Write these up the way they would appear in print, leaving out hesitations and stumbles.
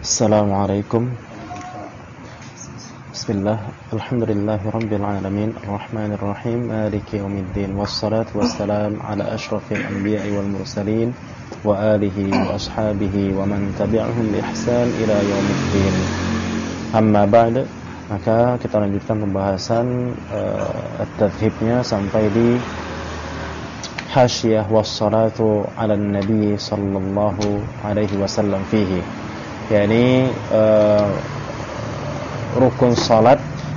Assalamualaikum. Bismillah, alhamdulillahirabbil alamin, arrahmanir rahim, maliki yaumiddin, wassalatu wassalamu ala asyrafil anbiya'i wal mursalin wa alihi wa ashabihi wa man tabi'ahum bi ihsan ila yaumiddin. Amma ba'd, maka kita lanjutkan pembahasan at-tadhhibnya sampai di hasyiyah wassalatu ala nabi sallallahu alaihi wasallam fihi, yakni rukun salat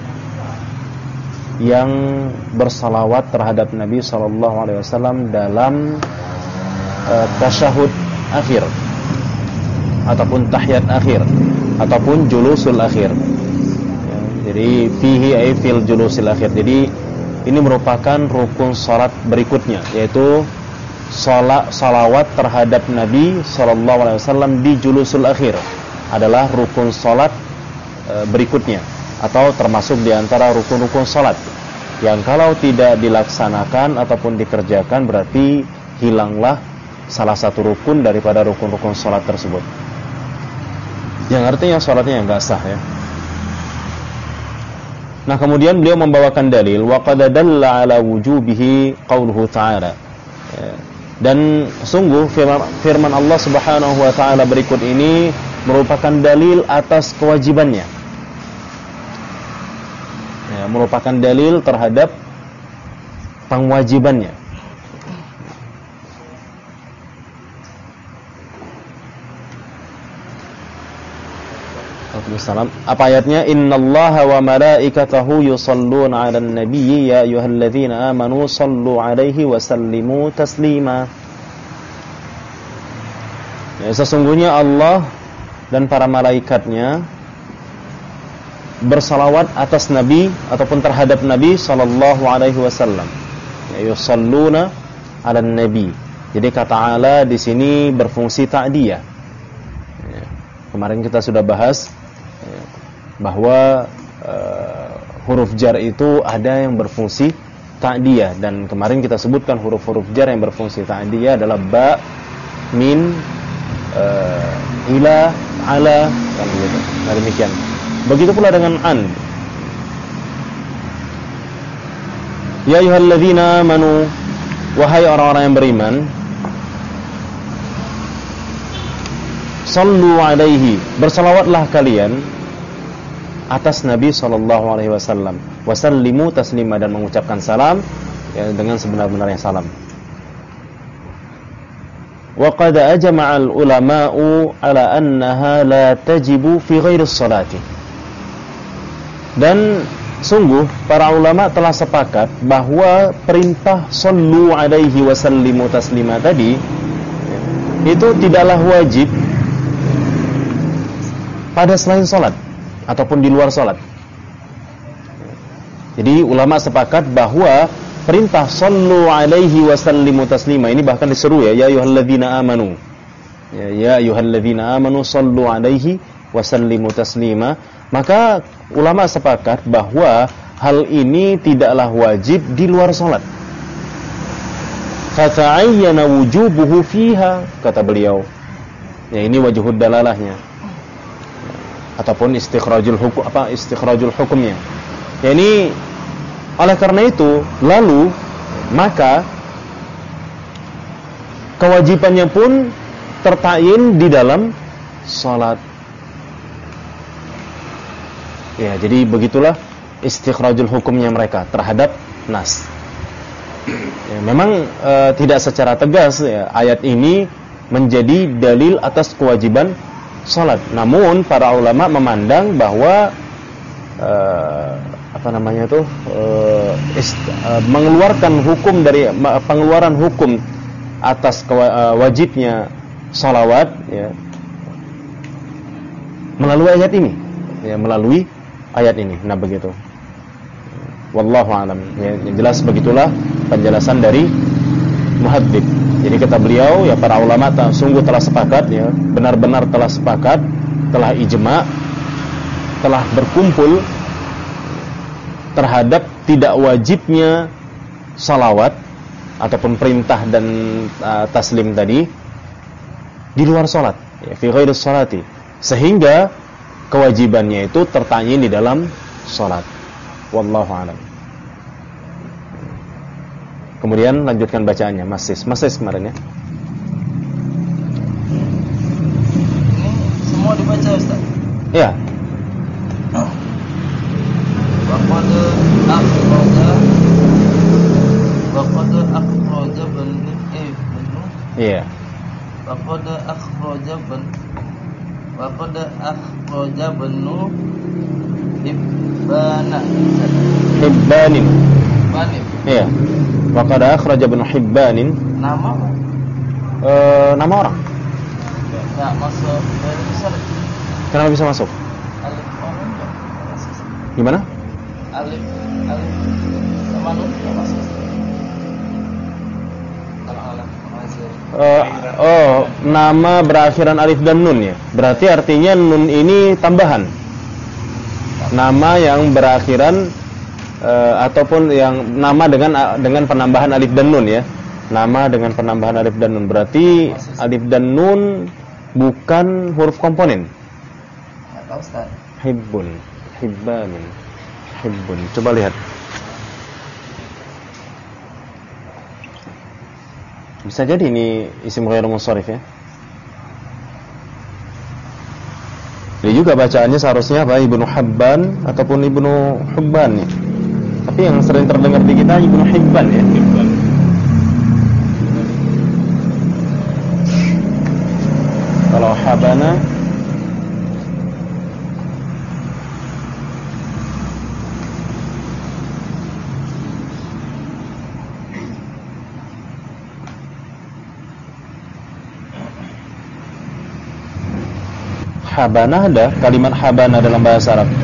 yang bersalawat terhadap Nabi sallallahu alaihi wasallam dalam tasyahud akhir ataupun tahiyat akhir ataupun julusul akhir. Ya, jadi fihi ay fil julusil akhir. Jadi ini merupakan rukun salat berikutnya, yaitu salawat terhadap Nabi sallallahu alaihi wasallam di julusul akhir adalah rukun salat berikutnya, atau termasuk di antara rukun-rukun salat yang kalau tidak dilaksanakan ataupun dikerjakan berarti hilanglah salah satu rukun daripada rukun-rukun salat tersebut, yang artinya salatnya enggak sah ya. Nah, kemudian beliau membawakan dalil wa qad dalla ala wujubihi qauluhu ta'ala. Dan sungguh firman Allah Subhanahu wa taala berikut ini merupakan dalil atas kewajibannya. Ya, merupakan dalil terhadap pengwajibannya. Waalaikumsalam. Apa ayatnya? Innallaha wa malaikatahu yusholluna 'alan nabiyyi ya ayyuhalladzina amanu shallu 'alaihi wa sallimu taslima. Ya, sesungguhnya Allah dan para malaikatnya bersalawat atas Nabi ataupun terhadap Nabi sallallahu alaihi wasallam. Ya, yusholluna 'alan nabi. Jadi kata ala di sini berfungsi ta'diyah. Ya, kemarin kita sudah bahas bahwa huruf jar itu ada yang berfungsi ta'diyah, dan kemarin kita sebutkan huruf-huruf jar yang berfungsi ta'diyah adalah ba, min, ila, ala, kan begitu. Nah, demikian. Begitu pula dengan an. Ya ayyuhalladzina amanu, wahai orang-orang yang beriman, sallu alaihi, bersalawatlah kalian atas Nabi sallallahu alaihi wasallam, wasallimu taslima, dan mengucapkan salam ya, dengan sebenar-benarnya salam. Wa qad ajma'al ulama'u ala annaha la tajibu fi ghairi sholati. Dan sungguh para ulama telah sepakat bahwa perintah sallu alaihi wasallimu taslima tadi itu tidaklah wajib pada selain salat ataupun di luar salat. Jadi ulama sepakat bahwa perintah sallu alaihi wasallimu taslima ini bahkan diseru ya ayyuhalladzina amanu. Ya ayyuhalladzina amanu sallu alaihi wasallimu taslima. Maka ulama sepakat bahwa hal ini tidaklah wajib di luar salat. Fata'ayyana wujubuhu fiha, kata beliau. Ya, ini wajhud dalalahnya. Ataupun istikhrajul hukumnya. Ya, ini oleh karena itu lalu maka kewajibannya pun tertain di dalam salat. Ya, jadi begitulah istikhrajul hukumnya mereka terhadap nas. Ya, memang tidak secara tegas ya, ayat ini menjadi dalil atas kewajiban salat. Namun para ulama memandang bahwa mengeluarkan hukum dari pengeluaran hukum atas wajibnya salawat ya, melalui ayat ini. Ya, melalui ayat ini. Nah, begitu. Wallahu a'lam. Ya, yang jelas begitulah penjelasan dari muhaddits. Jadi kata beliau, ya para ulama sungguh telah sepakat ya, benar-benar telah sepakat, telah ijma', telah berkumpul terhadap tidak wajibnya salawat ataupun perintah dan taslim tadi di luar salat, ya, fi ghairi sholati, sehingga kewajibannya itu terta'yin di dalam salat. Wallahu a'lam. Kemudian lanjutkan bacaannya, Mas kemarin ya. Ini semua dibaca Ustaz? Iya. Waqad akhraja banu Iya. Waqad akhraja banu Hibbanin. Bani. Iya. Waqad akhraja Ibnu Hibbanin. Nama apa? Nama orang. Enggak masuk dari besar. Kenapa bisa masuk? Alif orang enggak? Gimana? Alif sama nun enggak masuk. Kalau alif masuk. Nama berakhiran alif dan nun ya. Berarti artinya nun ini tambahan. Nama yang berakhiran ataupun yang nama dengan penambahan alif dan nun ya. Nama dengan penambahan alif dan nun. Berarti alif dan nun bukan huruf komponen. Enggak tahu Ustaz. Hibbun, hibbanun, hibbun. Coba lihat. Bisa jadi ini isim ghairu munsharif ya. Ini juga bacaannya seharusnya apa? Ibnu Habban ataupun Ibnu Hubban ya. Tapi yang sering terdengar di kita Ibnu Hibban ya. Kalau Habana Habana ada kalimat Habana dalam bahasa Arab.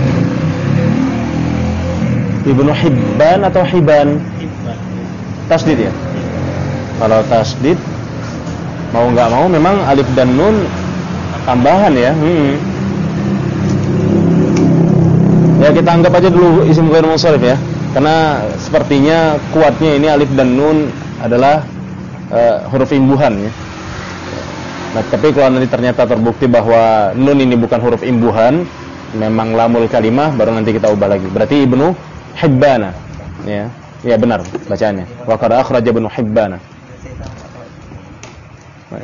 Ibnu Hibban atau Hibban? Tasdid ya. Kalau tasdid mau nggak mau memang alif dan nun tambahan ya. Ya kita anggap aja dulu isim ghairu munsharif ya. Karena sepertinya kuatnya ini alif dan nun adalah huruf imbuhan ya. Nah, tapi kalau nanti ternyata terbukti bahwa nun ini bukan huruf imbuhan, memang lamul kalimah, baru nanti kita ubah lagi. Berarti Ibnu Hibbana. Ya. Ya benar bacaannya. Wa qad akhraja Ibnu Hibbana. Baik.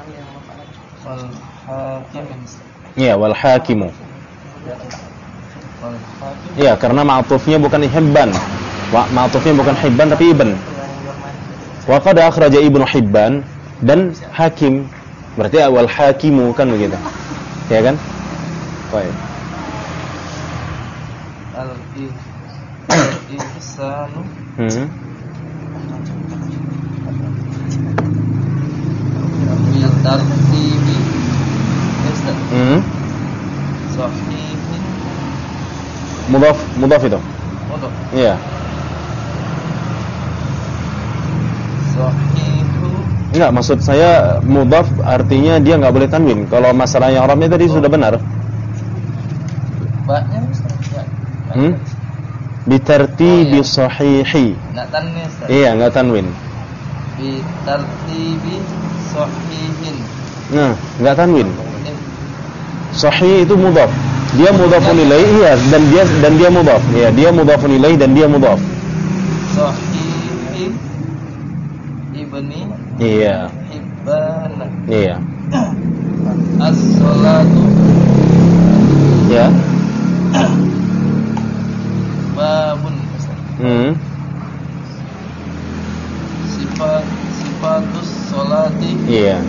Ya, wal hakimu. Ya, karena ma'tufnya bukan Hibban. Ma'tufnya bukan Hibban tapi Ibn. Wa qad akhraja Ibnu Hibban dan Hakim. Berarti awal hakimu kan begitu. Ya kan? Baik. Al-ihsanu. Bil tartibi. Sahihin. Mudhaf itu. Mudhaf. Iya. Sahihu. Enggak, maksud saya mudhaf artinya dia enggak boleh tanwin. Kalau masalah yang Arabnya tadi sudah benar. Ba-nya Ustaz. Bitartibi sahihi. Enggak tanwin Ustaz. Iya, enggak tanwin. Bitartibi sahihin. Nah, enggak tanwin. Sahih itu mudhaf. Dia mudhafun ilaih iya dan dia mudhaf. Iya, dia mudhafun ilaih dan dia mudhaf. Sahihi ibni. Iya. Hibbana. Iya. As-salatu. Ya. Babun. Sifatus salati. Iya.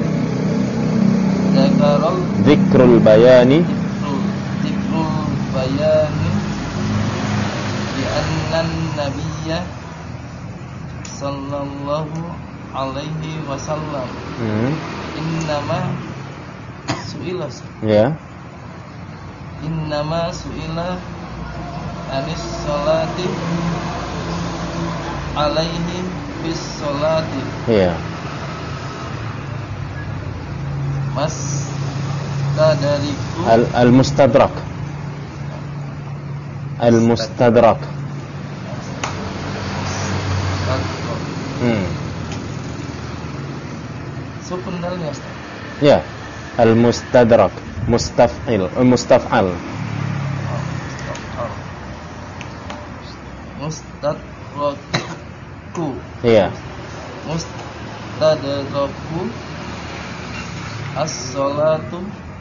Zikrul bayani. Zikrul bayani. Bi annan nabiyya sallallahu alaihi wasallam innama su'ila ya innama su'ila anis salati alaihi bis salati ya mas tadariku al-mustadrak al-mustadrak sukun dalnya ya al-mustadrak Mustaf'al. Mustadraku. Iya. Mustadraku as-salatu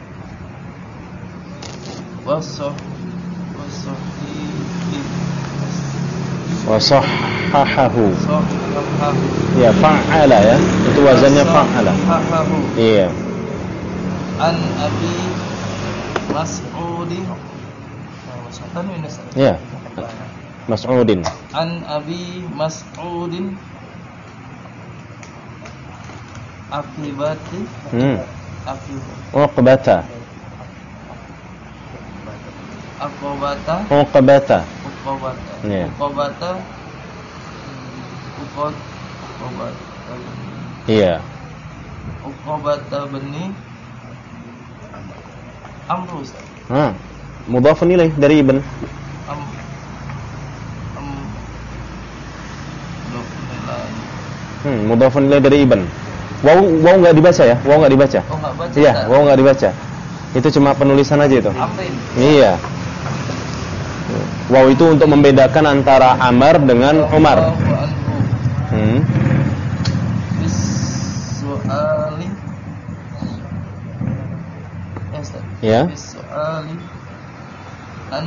Wasahhahu. Ya, fa'ala ya. Itu wazannya fa'ala. Iya. An Abi Mas'udin. Ya. Mas'udin. An Abi Mas'udin akibati. Uqbata. Yeah. Iya. Uqbata bani Amr. Mudhafun ilaih dari Ibn. Mudhafun ilaih dari Ibn. Waw enggak dibaca ya? Waw enggak dibaca. Oh, enggak baca. Iya, waw enggak dibaca. Itu cuma penulisan aja itu. Amrin. Iya. Waw itu untuk membedakan antara Amr dengan Umar. Bis-su'ali. Ya. Bis-su'ali an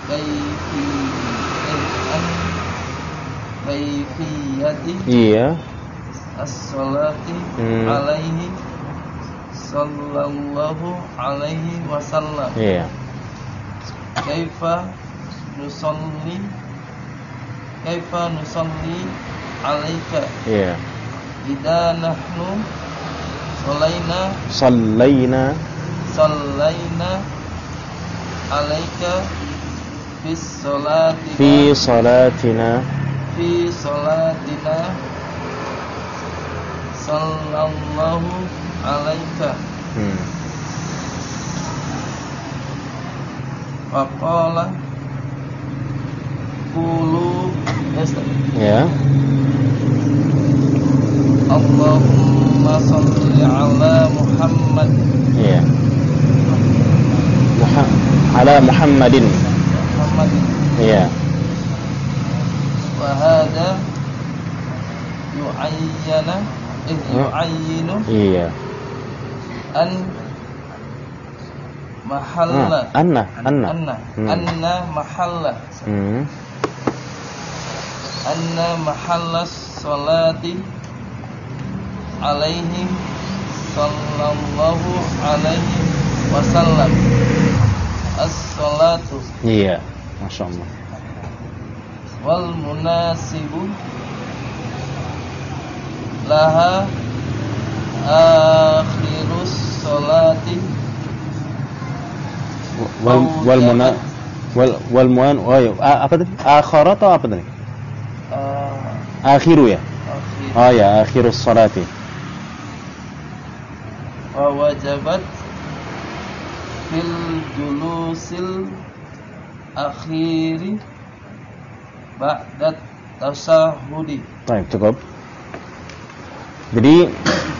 kayfiyati. Iya. As-salati alaihi sallallahu alaihi wasallam. Iya. Kaifa nusalli alaika. Iya. Idza nahnu sallaina alaika fi salatina sallallahu alaika. Faqala qulu ya. Allahumma salli ala Muhammad. Ya. Ala Muhammadin. Ya. Wa hada yu'ayyinu. Iya. An mahalla. Anna mahalla. Anna mahalla salati alaihi sallallahu alaihi wasallam. As-salatu. Iya, Masya Allah. Wal munasibu laha akhirus salati. Apa tadi? Akhara atau apa tadi? Akhiru ya? Oh ya, akhirus salati. Wa wajabat fil julusil akhiri ba'da tasahudi. Baik, cukup. Jadi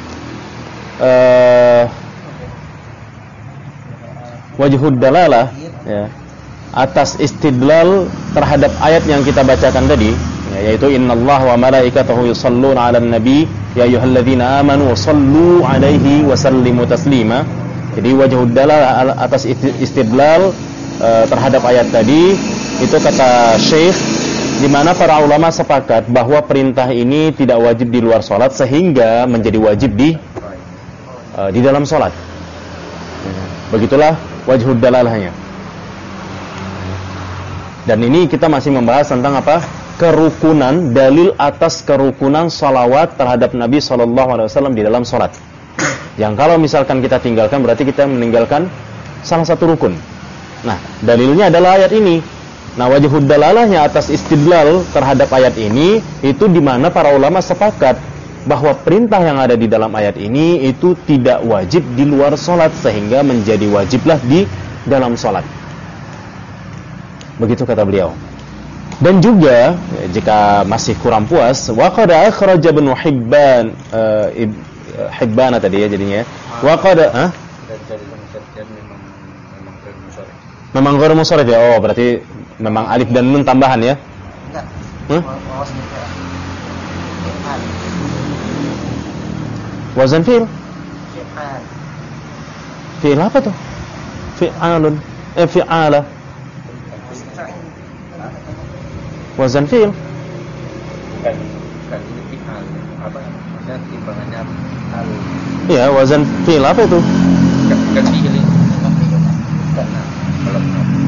wajhud dalalah ya, atas istidlal terhadap ayat yang kita bacakan tadi ya, yaitu innallaha wa malaikatahu yusholluna 'alan nabi ya ayyuhalladzina amanu shallu 'alaihi wa sallimu taslima. Jadi wajhud dalalah atas istidlal terhadap ayat tadi itu kata Syekh, di mana para ulama sepakat bahwa perintah ini tidak wajib di luar sholat sehingga menjadi wajib di dalam sholat. Begitulah wajhud dalalahnya. Dan ini kita masih membahas tentang apa? Kerukunan, dalil atas kerukunan salawat terhadap Nabi SAW di dalam sholat. Yang kalau misalkan kita tinggalkan berarti kita meninggalkan salah satu rukun. Nah, dalilnya adalah ayat ini. Nah, wajhud dalalahnya atas istidlal terhadap ayat ini itu di mana para ulama sepakat bahwa perintah yang ada di dalam ayat ini itu tidak wajib di luar sholat sehingga menjadi wajiblah di dalam sholat. Begitu kata beliau. Dan juga jika masih kurang puas, wa qad akhraja Ibnu Hibban tadi ya jadinya. Wa qad Memang ghairu munsharif ya. Oh, berarti memang alif dan nun tambahan ya? Enggak. Hah? Wazan fi'il. Fi'il apa tuh? Fi'alun. Fi'ala. Wazan fi'il. Bukan ini fi'al. Apa? Maksudnya timbangannya al. Iya, wazan fi'il apa itu? Bukan fi'il ini. Karena kalau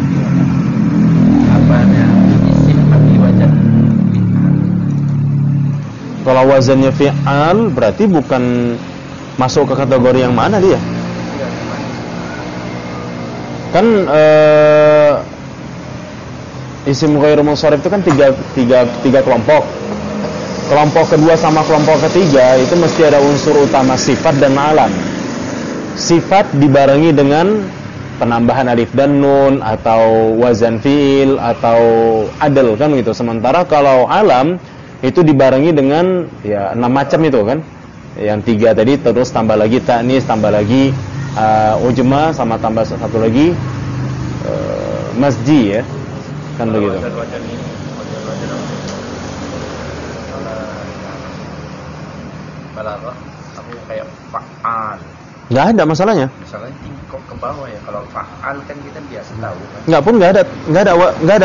apanya isim tapi wazan fi'al. Kalau wazannya fi'al berarti bukan masuk ke kategori yang mana dia? Kan isim ghairu munsharif itu kan tiga kelompok. Kelompok kedua sama kelompok ketiga itu mesti ada unsur utama sifat dan alam. Sifat dibarengi dengan penambahan alif dan nun atau wazan fi'il atau adl kan gitu. Sementara kalau alam itu dibarengi dengan ya 6 macam itu kan. Yang 3 tadi terus tambah lagi ta'nis, tambah lagi ujma, sama tambah satu lagi masji ya. Kan begitu. Balaghah aku kayak fa'al. Enggak ada masalahnya. Misalnya kok ke bawah ya, kalau fa'al kan kita biasa tahu kan. Enggak ada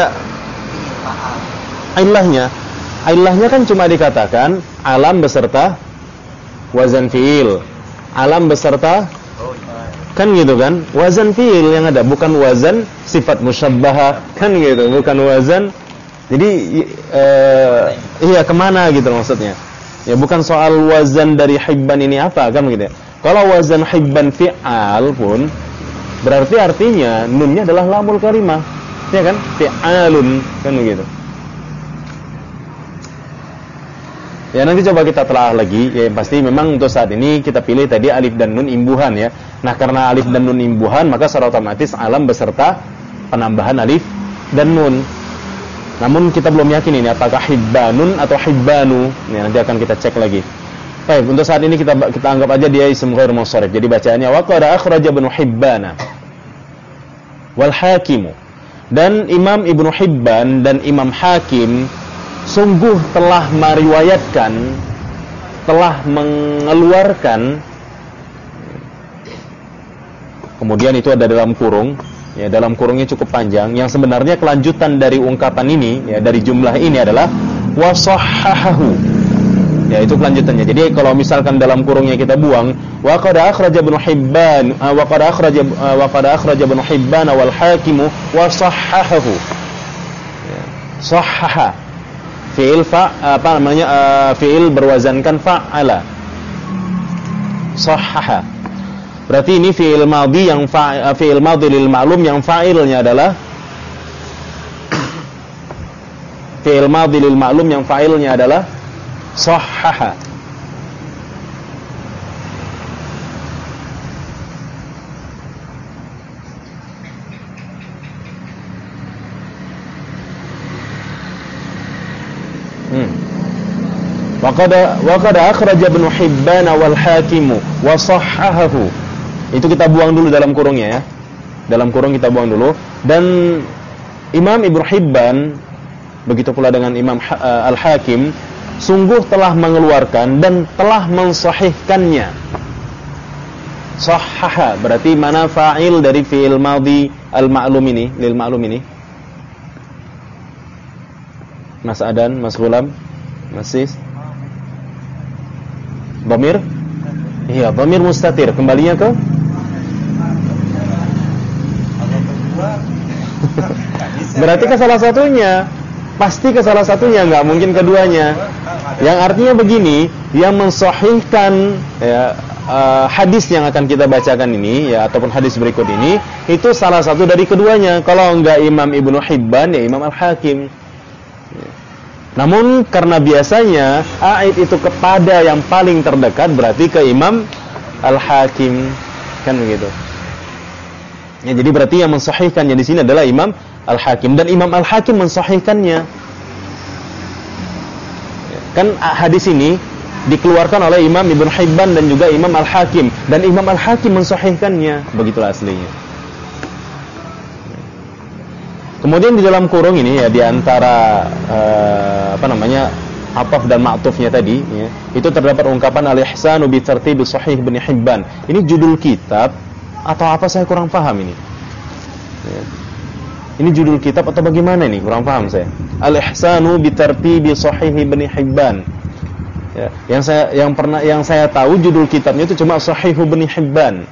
ilahnya. Ilahnya kan cuma dikatakan alam beserta wazan fi'il. Alam beserta kan gitu kan, wazan fi'il yang ada, bukan wazan sifat musyabbahah kan gitu, bukan wazan. Jadi iya kemana gitu maksudnya. Ya bukan soal wazan dari hibban ini apa kan gitu ya. Kalau wazan hibban fi'al pun berarti artinya nunnya adalah lamul kalimah. Ya kan? Fi'alun kan begitu. Ya nanti coba kita telah lagi. Ya pasti memang untuk saat ini kita pilih tadi alif dan nun imbuhan ya. Nah, karena alif dan nun imbuhan maka secara otomatis alam beserta penambahan alif dan nun. Namun kita belum yakin ini apakah hibbanun atau hibbanu. Ya, nanti akan kita cek lagi. Baik, untuk saat ini kita anggap aja dia isim ghairu munsharif. Jadi bacaannya wa qad akhraja Ibnu Hibban wal Hakim. Dan Imam Ibnu Hibban dan Imam Hakim sungguh telah meriwayatkan, telah mengeluarkan. Kemudian itu ada dalam kurung. Ya, dalam kurungnya cukup panjang. Yang sebenarnya kelanjutan dari ungkapan ini, ya dari jumlah ini adalah wa sahhahahu. Ya, itu kelanjutannya. Jadi kalau misalkan dalam kurungnya kita buang wa qad akhraja Ibnu Hibban wa qad akhraja Ibnu Hibban wal Hakim wa sahhahahu. Ya, sahhaha. Fi'il apa namanya? Fi'il berwazankan fa'ala. Sahhaha. Berarti ini fi'il madhi yang fi'il madhi lil ma'lum yang fa'ilnya adalah fi'il madhi lil ma'lum yang fa'ilnya adalah sahhaha. Wa qad akhraja Ibnu Hibban wal Hakim wa sahhahahu. Itu kita buang dulu dalam kurungnya ya. Dalam kurung kita buang dulu. Dan Imam Ibnu Hibban begitu pula dengan Imam Al-Hakim sungguh telah mengeluarkan dan telah mensahihkannya. Sahhaha berarti mana fa'il dari fi'il madhi al-ma'lum ini, lil ma'lum ini? Mas Adan, Mas Gulam, Mas Sis. Dhamir? Iya, dhamir mustatir. Kembalinya ke berarti ke salah satunya. Pasti ke salah satunya, enggak mungkin keduanya. Yang artinya begini, yang mensahihkan ya, hadis yang akan kita bacakan ini ya ataupun hadis berikut ini itu salah satu dari keduanya. Kalau enggak Imam Ibnu Hibban ya Imam Al-Hakim. Ya. Namun karena biasanya aid itu kepada yang paling terdekat berarti ke Imam Al-Hakim kan begitu. Ya, jadi berarti yang mensahihkannya di sini adalah Imam Al-Hakim dan Imam Al-Hakim mensahihkannya. Kan hadis ini dikeluarkan oleh Imam Ibnu Hibban dan juga Imam Al-Hakim dan Imam Al-Hakim mensahihkannya. Begitulah aslinya. Kemudian di dalam kurung ini ya, di antara ataf dan ma'tufnya tadi ya, itu terdapat ungkapan al-ihsanu bi tartibi sahih Ibnu Hibban. Ini judul kitab atau apa, saya kurang paham ini. Ya. Ini judul kitab atau bagaimana ini? Kurang paham saya. Al-ihsanu bi tartibi sahih Ibnu Hibban. Ya, yang saya tahu judul kitabnya itu cuma Sahih Ibnu Hibban.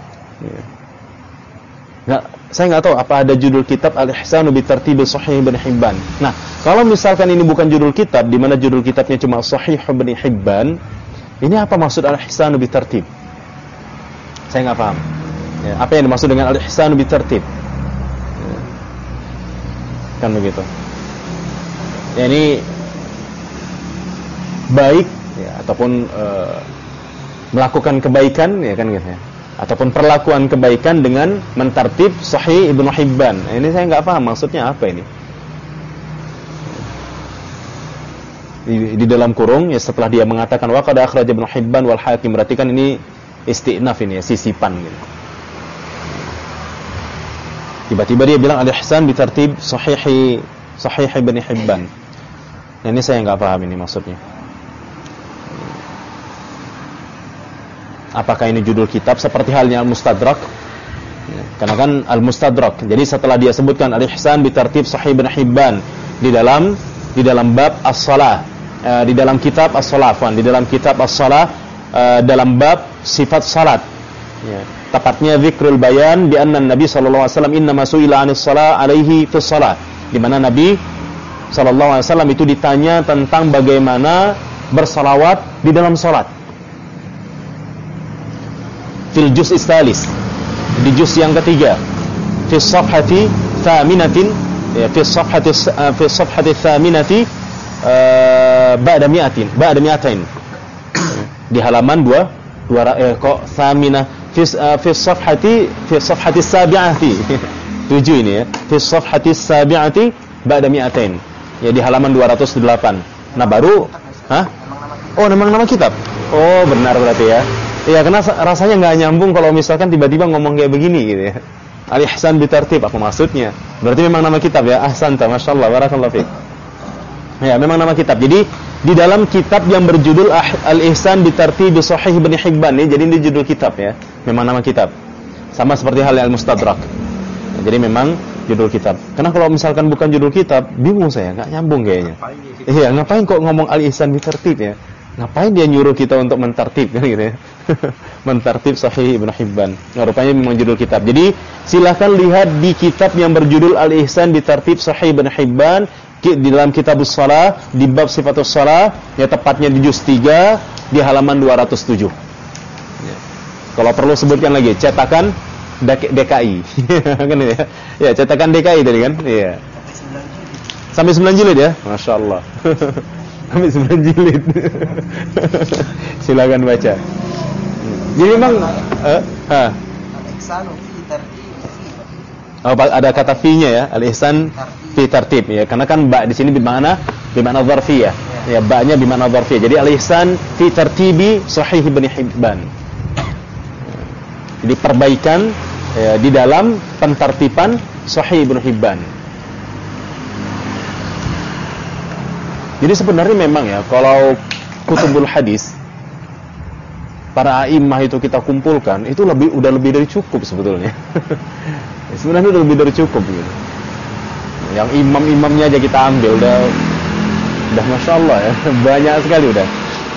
Ya. Saya nggak tahu apa ada judul kitab Al-Ihsanu bi Tartibi Sahih Ibnu Hibban. Nah, kalau misalkan ini bukan judul kitab, di mana judul kitabnya cuma Sahih Ibnu Hibban, ini apa maksud Al-Ihsanu bi Tartib? Saya nggak paham. Ya, apa yang dimaksud dengan Al-Ihsanu bi Tartib? Ya. Kan begitu. Ya, ini baik ya, ataupun melakukan kebaikan ya kan gitu ya, ataupun perlakuan kebaikan dengan mentartib Sahih Ibnu Hibban. Ini saya nggak paham maksudnya apa ini. Di dalam kurung ya, setelah dia mengatakan wa qad akhraj Ibnu Hibban wal Hakim, berarti kan ini istinaf ini ya, sisipan gitu. Tiba-tiba dia bilang al-ihsan bi tartib Sahih Ibnu Hibban. Nah, ini saya nggak paham ini maksudnya. Apakah ini judul kitab seperti halnya Al-Mustadrak? Ya, karena kan Al-Mustadrak. Jadi setelah dia sebutkan Al-Ihsan bi tartib Sahih Ibnu Hibban di dalam bab as-shalah, di dalam kitab as-shalah, di dalam kitab as-shalah, dalam bab sifat salat. Ya, tepatnya zikrul bayan bi anna Nabi sallallahu alaihi wasallam inna su'ila 'anis shalah alaihi fi shalah. Di mana Nabi sallallahu alaihi wasallam itu ditanya tentang bagaimana bersalawat di dalam salat. Fil juz' istalis, di juz yang ketiga, fi safhati thaminatin ya, fi safhati thaminati ba'da mi'atain, di halaman 2 kok thamina fi safhati sabi'ati 7 ini ya, fi safhati sabi'ati ba'da mi'atain ya, di halaman 208. Nah baru oh nama kitab. Oh benar berarti ya. Iya, karena rasanya nggak nyambung kalau misalkan tiba-tiba ngomong kayak begini gitu ya. Al-Ihsan bi Tartib, apa maksudnya? Berarti memang nama kitab ya. Ahsanta, masyaallah, barakallahu fiik. Ya, memang nama kitab. Jadi di dalam kitab yang berjudul Al-Ihsan bi Tartib Sahih Ibnu Hibban ini, jadi ini judul kitab ya. Memang nama kitab. Sama seperti halnya Al-Mustadrak. Ya, jadi memang judul kitab. Karena kalau misalkan bukan judul kitab, bingung saya, nggak nyambung kayaknya. Iya, ngapain kok ngomong Al-Ihsan bi Tartib ya? Ngapain dia nyuruh kita untuk mentartib kan gitu ya. Mentartib Sahih Ibnu Hibban. Nah, rupanya memang judul kitab. Jadi silahkan lihat di kitab yang berjudul Al-Ihsan bi Tartib Sahih Ibnu Hibban di dalam Kitabus Shalah, di bab Sifatus Shalah, ya tepatnya di juz 3 di halaman 207. Ya. Kalau perlu sebutkan lagi, cetakan DKI. Kan ya. Ya, cetakan DKI tadi kan? Iya. Sampai 9 jilid ya? Masyaallah. Sampai 9 jilid. Silakan baca. Jadi memang Al-ihsanu fi tartib. Oh, ada kata fi-nya ya, al-ihsan fi tartib ya. Karena kan ba di sini bermakna dzarfiyah. Ya, ba-nya bermakna dzarfiyah. Jadi al-ihsan fi tartibi Sahih Ibnu Hibban. Jadi perbaikan ya, di dalam pentartiban Sahih Ibnu Hibban. Jadi sebenarnya memang ya, kalau kutubul hadis para a'immah itu kita kumpulkan, itu udah lebih dari cukup sebetulnya. Sebenarnya udah lebih dari cukup gitu. Yang imam-imamnya aja kita ambil udah Masya Allah ya, banyak sekali udah.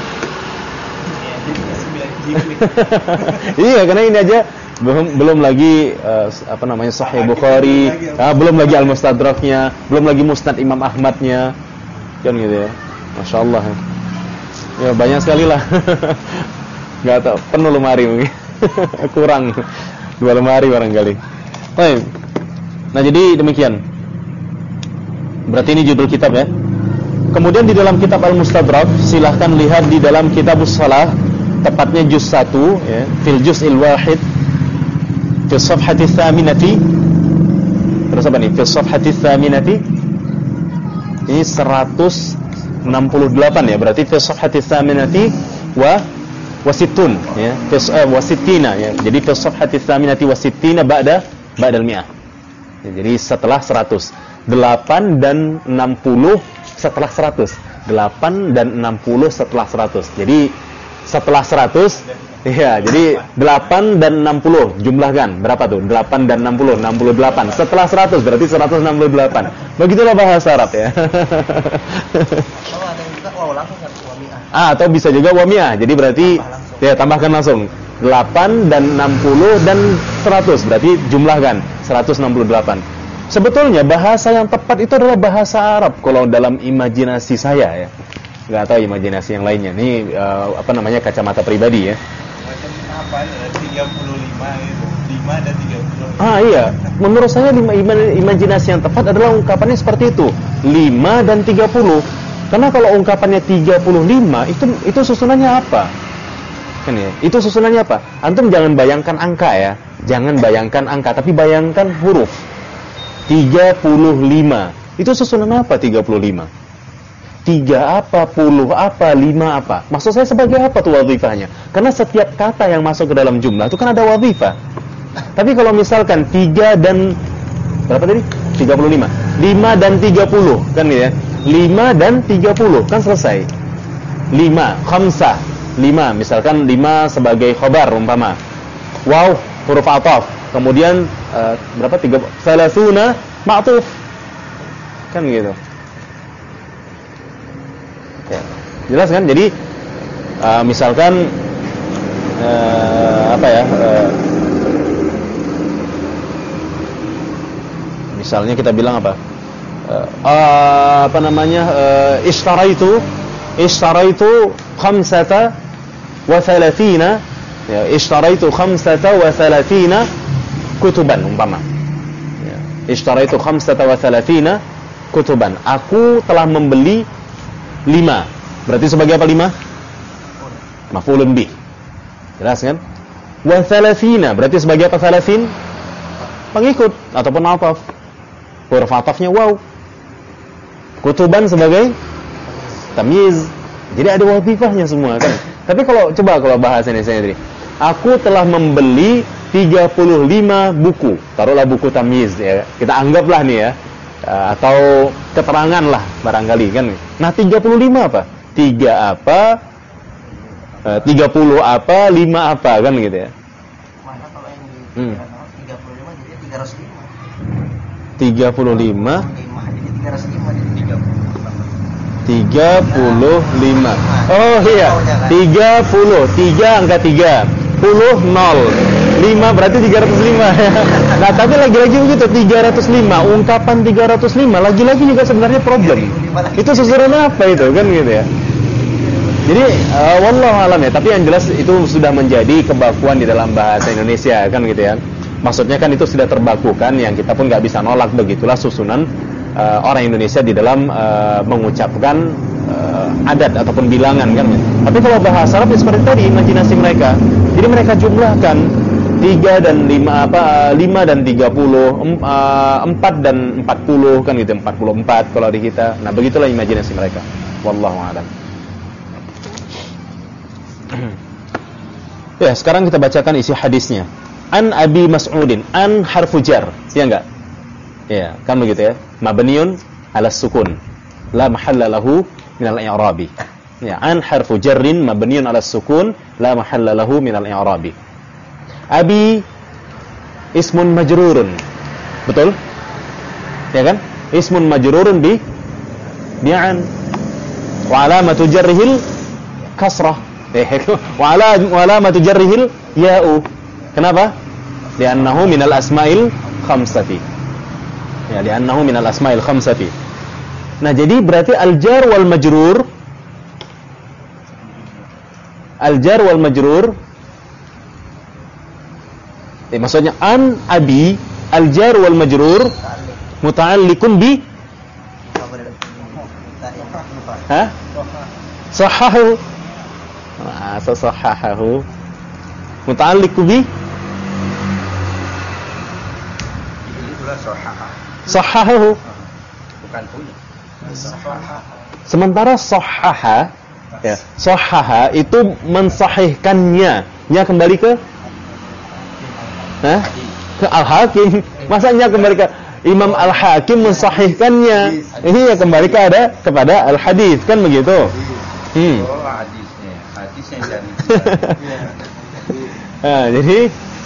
Iya, karena ini aja belum lagi Sahih Bukhari, belum lagi Al-Mustadraknya, belum lagi Musnad Imam Ahmadnya. Kan gitu ya. Masya Allah ya, banyak sekali lah. Gak tahu, penuh lemari mungkin. Kurang 2 lemari barangkali. Baik. Nah, jadi demikian. Berarti ini judul kitab ya. Kemudian di dalam kitab Al-Mustadrak, silahkan lihat di dalam Kitabus Shalah, tepatnya juz 1 ya, fil juz'il wahid fi safhati tsaminati. Terus apa nih? Fi safhati tsaminati. Ini 168 ya, berarti fi safhati tsaminati wa wasittun ya, wasittina ya. Jadi fi safhati tsaminati wasittina ba'da al-mi'ah. Jadi setelah 100. 8 dan 60 setelah 100. 8 dan 60 setelah 100. Jadi setelah 100, iya, jadi 8 dan 60 jumlahkan. Berapa tuh? 8 dan 60, 68. Setelah 100 berarti 168. Begitulah bahasa Arab ya. Oh, ada yang juga wow langsung kan wami'ah. Atau bisa juga wami'ah. Jadi berarti ya tambahkan langsung 8 dan 60 dan 100. Berarti jumlahkan 168. Sebetulnya bahasa yang tepat itu adalah bahasa Arab kalau dalam imajinasi saya ya. Nggak tahu imajinasi yang lainnya. Ini kacamata pribadi ya. Macam apa ya? 35 itu. 5 dan 30. Iya. Menurut saya imajinasi yang tepat adalah ungkapannya seperti itu. 5 dan 30. Karena kalau ungkapannya 35 itu susunannya apa? Kan ya? Itu susunannya apa? Antum jangan bayangkan angka ya. Jangan bayangkan angka, tapi bayangkan huruf. 35. Itu susunan apa 35? 3 apa, 10 apa, 5 apa? Maksud saya sebagai apa tuh wadhifahnya? Karena setiap kata yang masuk ke dalam jumlah itu kan ada wadhifah. Tapi kalau misalkan 3 dan berapa tadi? 35. 5 dan 30 kan ya? 5 dan 30 kan selesai. 5, khamsah. 5 misalkan 5 sebagai khobar umpama. Wow, huruf ataf. Kemudian berapa? 30 ma'tuf. Kan gitu. Ya, jelas kan? Jadi misalkan misalnya kita bilang apa? Ishtaraitu khamsata wa thalathina, ya, ishtaraitu khamsata wa thalathina kutuban umpama. Ya, ishtaraitu khamsata wa thalathina kutuban. Aku telah membeli 5. Berarti sebagai apa 5? Maf'ulun bih. Jelas kan? Wa thalathina berarti sebagai apa 30? Pengikut ataupun ataf. Huruf atafnya waw. Kutuban sebagai tamyiz. Jadi ada wadhifahnya semua kan. Tapi kalau bahasa ini saya sendiri. Aku telah membeli 35 buku. Taruhlah buku tamyiz ya. Kita anggaplah nih ya. Atau keterangan lah barangkali kan. Nah 35 apa? 3 apa? 30 apa? 5 apa kan gitu ya. Mana kalau yang di 35 jadi 305. 35 jadi 305 jadi 35. Oh iya. 30, 3 angka 3. 10 0. 5 berarti 305. Nah, tapi lagi-lagi begitu 305, ungkapan 305 lagi-lagi juga sebenarnya problem. Itu susunan apa itu kan gitu ya. Jadi wallahu alam ya, tapi yang jelas itu sudah menjadi kebakuan di dalam bahasa Indonesia kan gitu ya. Maksudnya kan itu sudah terbakukan yang kita pun nggak bisa nolak, begitulah susunan orang Indonesia di dalam mengucapkan adat ataupun bilangan kan. Tapi kalau bahasa Arab seperti tadi imajinasi mereka. Jadi mereka jumlahkan 3 dan 5 dan 30, 4 dan 40 kan gitu, 44 kalau di kita. Nah, begitulah imajinasi mereka. Wallahu a'lam. Ya, sekarang kita bacakan isi hadisnya. An Abi Mas'udin, an harfu jar, ya enggak? Ya, kan begitu ya. Mabniun 'ala sukun. La mahalla lahu min al-i'rabi. Ya, an harfu jarrin mabniun 'ala sukun, la mahalla lahu min al-i'rabi. Abi ismun majrurun. Betul? Ya kan? Ismun majrurun bi'an. Wa 'alamatu jarrihil kasrah. Wa 'alamatu jarrihil ya'u. Kenapa? Li'annahu minal asma'il khamsati. Ya, li'annahu minal asma'il khamsati. Nah, jadi berarti al-jar wal majrur, al-jar wal majrur, maksudnya an abi, al-jar wal majrur muta'alliqun bi sahahu. Sahahu muta'alliqu bi sahahu, bukan punya. Sementara sahaha, ya, sahaha itu mensahihkannya. Nya kembali ke ke al-hakim. Masanya kembali ke Imam Al-Hakim mensahihkannya. Iya, kembali kepada al-hadis, kan begitu? Oh, hadisnya dari Nah, jadi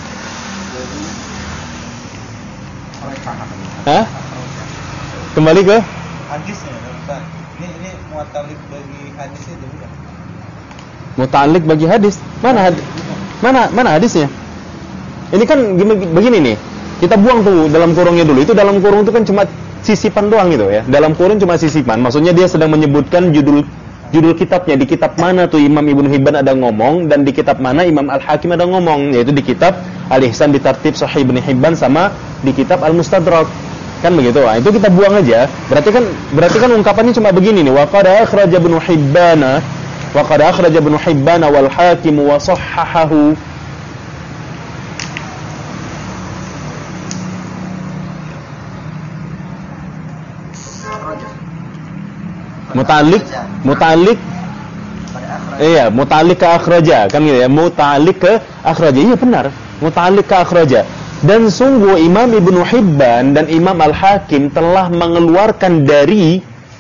kembali ke hadisnya, Ustaz. Ini mu'talik bagi hadis itu bukan? muta'alliq bagi hadis. Mana hadisnya? Ini kan begini nih. Kita buang tuh dalam kurungnya dulu. Itu dalam kurung itu kan cuma sisipan doang gitu ya. Dalam kurung cuma sisipan. Maksudnya dia sedang menyebutkan judul kitabnya. Di kitab mana tuh Imam Ibnu Hibban ada ngomong, dan di kitab mana Imam Al-Hakim ada ngomong, yaitu di kitab Al-Ihsan bi Tartib Sahih Ibnu Hibban sama di kitab Al-Mustadrak. Kan begitu. Nah, itu kita buang aja. Berarti kan ungkapannya cuma begini nih. Wa qad akhraja Ibnu Hibban wal Hakim wa sahhahahu. Muta'alliq iya, muta'alliq ke akhraja, kan gitu ya. Muta'alliq ke akhraja. Iya benar, muta'alliq ke akhraja. Dan sungguh Imam Ibnu Hibban dan Imam Al-Hakim telah mengeluarkan dari,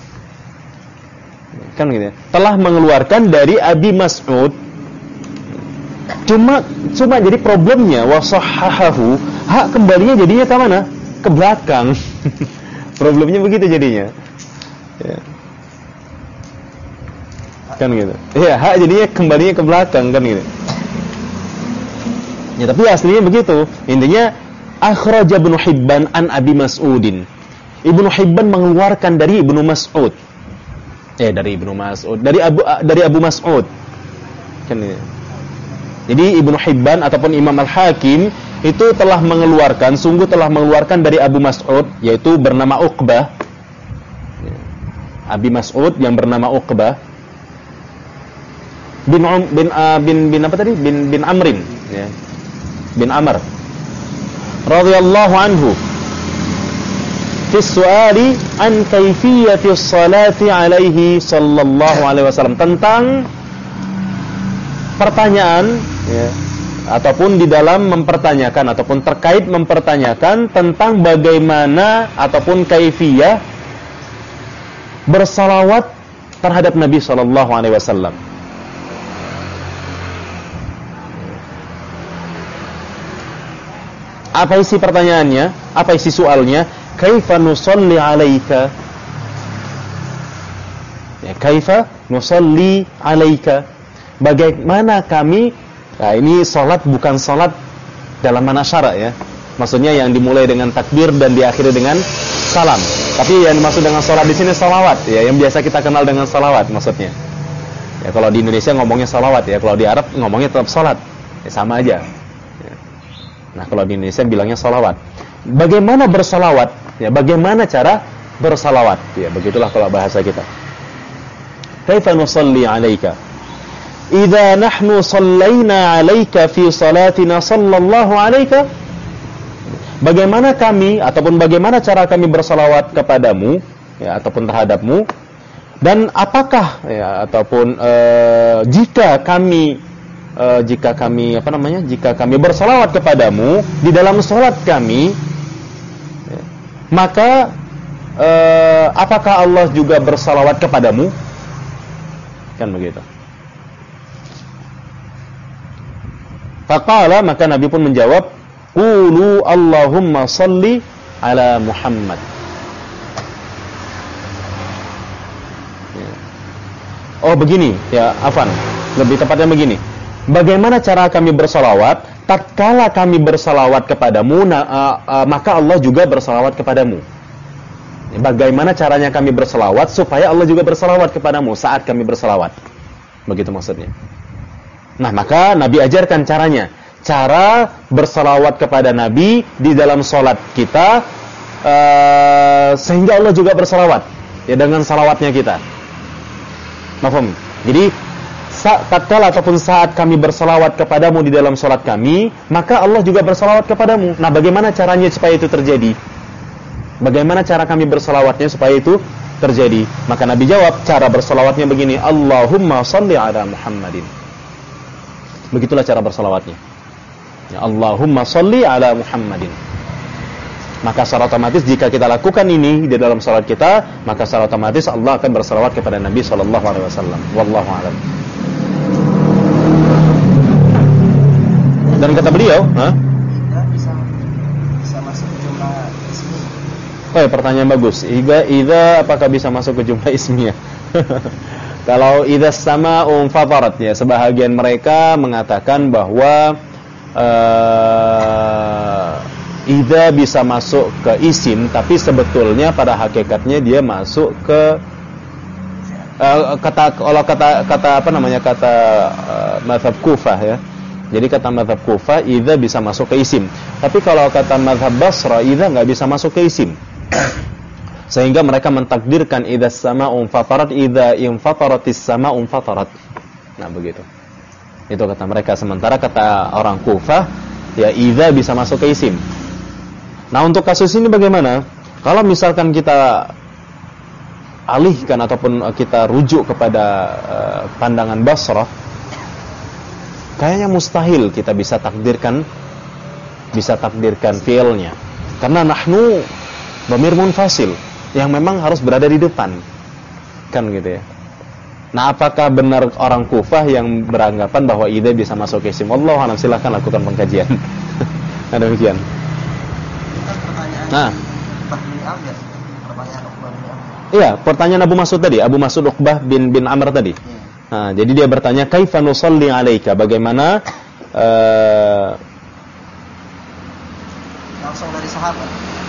kan gitu ya, telah mengeluarkan dari Abi Mas'ud. Cuma jadi problemnya wasahhahu, hak kembalinya jadinya ke mana? Ke belakang. Problemnya begitu jadinya. Ya. Kan gitu. Iya, hak jadinya kembalinya ke belakang, kan gitu. Ya, tapi aslinya begitu. Intinya akhraja Ibnu Hibban an Abi Mas'udin. Ibnu Hibban mengeluarkan dari Ibnu Mas'ud. Dari Ibnu Mas'ud, dari Abu Mas'ud. Kan gitu. Jadi Ibnu Hibban ataupun Imam Al-Hakim itu sungguh telah mengeluarkan dari Abu Mas'ud, yaitu bernama Uqbah. Abi Mas'ud yang bernama Uqbah bin apa tadi? Bin Amrin, ya. Bin Amr radhiyallahu anhu fi su'ali an kaifiyati sholati alaihi sallallahu alaihi wasallam, tentang pertanyaan, ya, ataupun di dalam mempertanyakan ataupun terkait mempertanyakan tentang bagaimana ataupun kaifiyah bersalawat terhadap Nabi sallallahu alaihi wasallam. Apa isi pertanyaannya? Apa isi soalnya? Kaifa nusalli 'alaika? Ya, kaifa nusalli 'alaika? Bagaimana kami? Nah, ini salat bukan salat dalam makna syarak, ya. Maksudnya yang dimulai dengan takbir dan diakhiri dengan salam. Tapi yang dimaksud dengan salat di sini salawat, ya, yang biasa kita kenal dengan salawat maksudnya. Ya, kalau di Indonesia ngomongnya salawat, ya. Kalau di Arab ngomongnya tetap salat. Ya, sama aja. Nah, kalau di Indonesia bilangnya salawat. Bagaimana bersalawat? Ya, bagaimana cara bersalawat? Ya, begitulah kalau bahasa kita. Kaifa nusalli 'alaika? Idza nahnu shallaina 'alaika fi salatina sallallahu 'alaika? Bagaimana kami ataupun bagaimana cara kami bersalawat kepadamu, ya, ataupun terhadapmu? Dan apakah, ya, ataupun jika kami bersalawat kepadamu di dalam salat kami, ya, maka apakah Allah juga bersalawat kepadamu? Kan begitu. Faqala, maka Nabi pun menjawab, qulu Allahumma salli ala Muhammad. Ya. Oh begini, ya, afan, lebih tepatnya begini. Bagaimana cara kami bersalawat? Tatkala kami bersalawat kepadamu, maka Allah juga bersalawat kepadamu. Bagaimana caranya kami bersalawat supaya Allah juga bersalawat kepadamu saat kami bersalawat? Begitu maksudnya. Nah, maka Nabi ajarkan caranya. Cara bersalawat kepada Nabi di dalam sholat kita, sehingga Allah juga bersalawat, ya, dengan salawatnya kita. Mafhum? Jadi tatkala ataupun saat kami bersalawat kepadamu di dalam sholat kami, maka Allah juga bersalawat kepadamu. Nah, bagaimana caranya supaya itu terjadi? Bagaimana cara kami bersalawatnya supaya itu terjadi? Maka Nabi jawab, cara bersalawatnya begini, Allahumma salli ala Muhammadin. Begitulah cara bersalawatnya, ya, Allahumma salli ala Muhammadin. Maka secara otomatis jika kita lakukan ini di dalam salat kita, maka secara otomatis Allah akan bersalawat kepada Nabi sallallahu alaihi wasallam. Wallahu a'lam. Dan kata beliau, bisa masuk ke jumlah ismi. Oh ya, pertanyaan bagus. Idza apakah bisa masuk ke jumlah ismiyah? Kalau idza sama'un fatarat, ya, sebahagian mereka mengatakan bahwa idza bisa masuk ke isim, tapi sebetulnya pada hakikatnya dia masuk ke kata mazhab Kufah, ya. Jadi kata mazhab Kufah idza bisa masuk ke isim. Tapi kalau kata mazhab Basra idza enggak bisa masuk ke isim. Sehingga mereka mentakdirkan idza sama'un fatarat, idza infataratis sama'un fatarat. Nah, begitu. Itu kata mereka. Sementara kata orang Kufah, ya, idza bisa masuk ke isim. Nah, untuk kasus ini bagaimana? Kalau misalkan kita alihkan ataupun kita rujuk kepada pandangan Basrah, kayaknya mustahil kita bisa takdirkan fi'ilnya. Karena nahnu dhamir munfasil yang memang harus berada di depan. Kan gitu ya. Nah, apakah benar orang Kufah yang beranggapan bahwa idza bisa masuk ke isim? Wallahu a'lam, silakan lakukan pengkajian. Nah, demikian. Nah, iya, pertanyaan Abu Mas'ud tadi, Abu Mas'ud Uqbah bin Amr tadi. Nah, jadi dia bertanya, kaifa nusalli 'alaika? Bagaimana Langsung dari sahabat.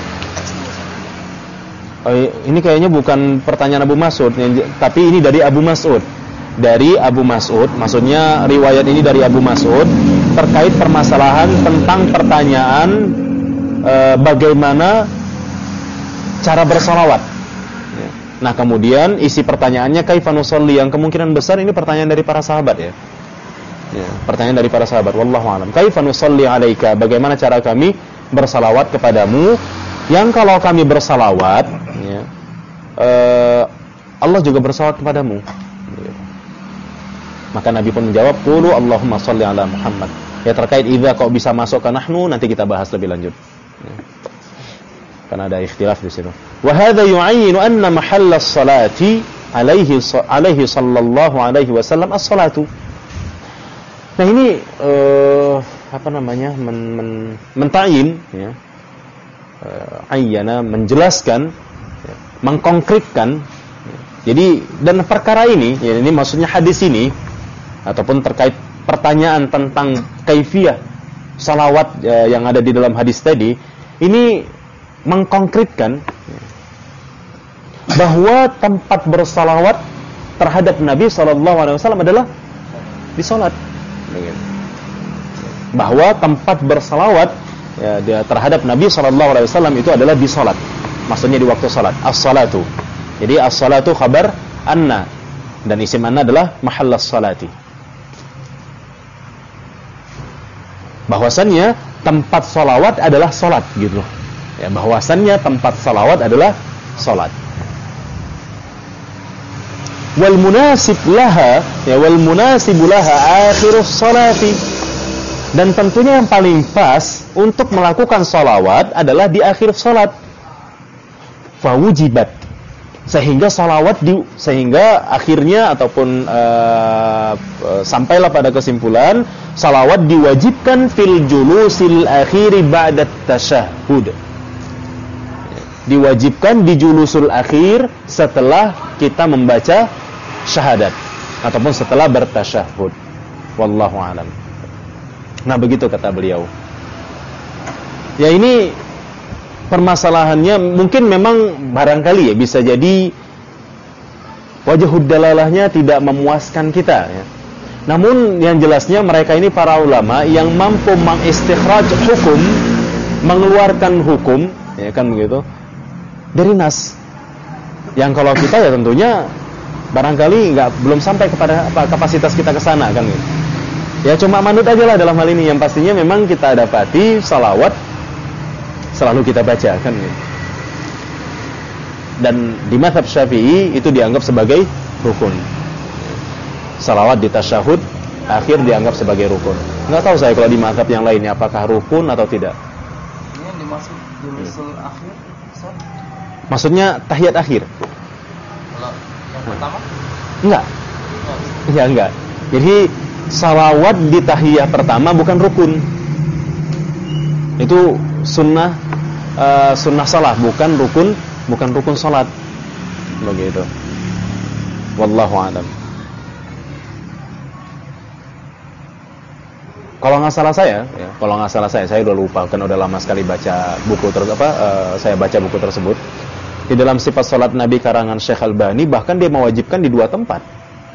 Oh, ini kayaknya bukan pertanyaan Abu Mas'ud, tapi ini dari Abu Mas'ud. Dari Abu Mas'ud, maksudnya riwayat ini dari Abu Mas'ud terkait permasalahan tentang pertanyaan bagaimana cara bersalawat. Nah, kemudian isi pertanyaannya kaifa nusalli, yang kemungkinan besar ini pertanyaan dari para sahabat, ya. Ya, pertanyaan dari para sahabat. Wallahu a'lam. Kaifa nusalli 'alaika? Bagaimana cara kami bersalawat kepadamu? Yang kalau kami bersalawat, ya, Allah juga bersalawat kepadamu. Ya. Maka Nabi pun menjawab, qulu Allahumma shalli 'ala Muhammad. Ya, terkait idza kok bisa masuk ke nahnu, nanti kita bahas lebih lanjut. Ya. Karena ada ikhtilaf di situ. Wa hadza yu'ayyinu anna mahalla as-salati alaihi sallallahu alaihi wasallam as-salatu. Nah, ini mentayin, ya. Ayyana, menjelaskan, ya, mengkonkretkan. Ya. Jadi, dan perkara ini, ya, ini maksudnya hadis ini ataupun terkait pertanyaan tentang kaifiyah salawat yang ada di dalam hadis tadi, ini mengkonkretkan bahwa tempat bersalawat terhadap Nabi SAW adalah di salat. Bahwa tempat bersalawat, ya, terhadap Nabi SAW itu adalah di salat. Maksudnya di waktu salat. As-salatu. Jadi as-salatu khabar anna, dan isim anna adalah mahallas salati. Bahwasannya tempat salawat adalah salat, gitu loh. Ya, bahwasannya tempat salawat adalah salat. Wal munasib laha, ya, wal munasibu laha akhirus salati. Dan tentunya yang paling pas untuk melakukan salawat adalah di akhir salat. Fawujibat, sehingga akhirnya ataupun sampailah pada kesimpulan salawat diwajibkan fil julusil akhiri ba'da tasyahhud. Diwajibkan di julusul akhir setelah kita membaca syahadat ataupun setelah bertasyahud. Wallahu a'lam. Nah, begitu kata beliau. Ya, ini permasalahannya mungkin memang barangkali, ya, bisa jadi wajhud dalalahnya tidak memuaskan kita, ya. Namun yang jelasnya mereka ini para ulama yang mampu mengistikhraj hukum, mengeluarkan hukum, ya kan begitu, dari nas. Yang kalau kita, ya, tentunya barangkali belum sampai kepada kapasitas kita ke sana, kan gitu. Ya, cuma manut aja lah dalam hal ini. Yang pastinya memang kita dapati salawat selalu kita baca, kan gitu. Dan di mazhab Syafi'i itu dianggap sebagai rukun. Salawat di tasyahud akhir dianggap sebagai rukun. Nggak tahu saya kalau di mazhab yang lainnya apakah rukun atau tidak. Ini yang dimaksud Julusul akhir, Ustaz. Maksudnya tahiyat akhir? Kalau yang pertama? Enggak. Ya enggak. Jadi salawat di tahiyah pertama bukan rukun. Itu sunnah salah, bukan rukun salat. Begitu. Wallahu a'lam. Kalau nggak salah saya udah lupa, kan udah lama sekali baca buku saya baca buku tersebut. Di dalam sifat salat Nabi karangan Syekh Albani, bahkan dia mewajibkan di 2 tempat.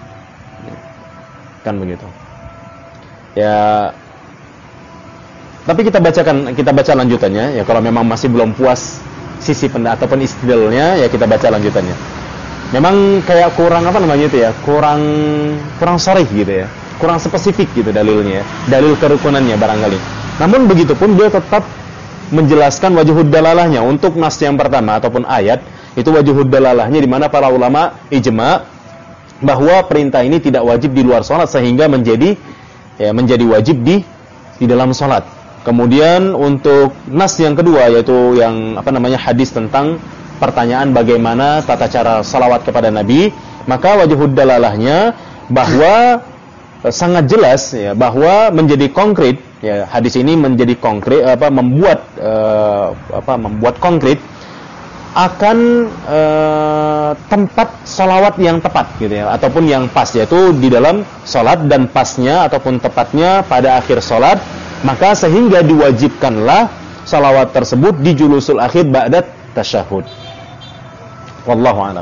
Kan begitu. Ya. Tapi kita baca lanjutannya ya, kalau memang masih belum puas sisi ataupun istidlalnya ya kita baca lanjutannya. Memang kayak kurang kurang sharih gitu ya. Kurang spesifik gitu dalilnya, dalil kerukunannya barangkali. Namun begitupun dia tetap menjelaskan wajhud dalalahnya untuk nas yang pertama ataupun ayat, itu wajhud dalalahnya di mana para ulama ijma bahwa perintah ini tidak wajib di luar salat sehingga menjadi wajib di dalam salat. Kemudian untuk nas yang kedua yaitu yang hadis tentang pertanyaan bagaimana tata cara salawat kepada Nabi, maka wajhud dalalahnya bahwa sangat jelas ya bahwa menjadi konkret ya, hadis ini menjadi konkret membuat konkret akan tempat salawat yang tepat gitu ya, ataupun yang pas, yaitu di dalam salat dan pasnya ataupun tepatnya pada akhir salat, maka sehingga diwajibkanlah salawat tersebut di julusul akhir ba'da tasyahud. Wallahu a'lam.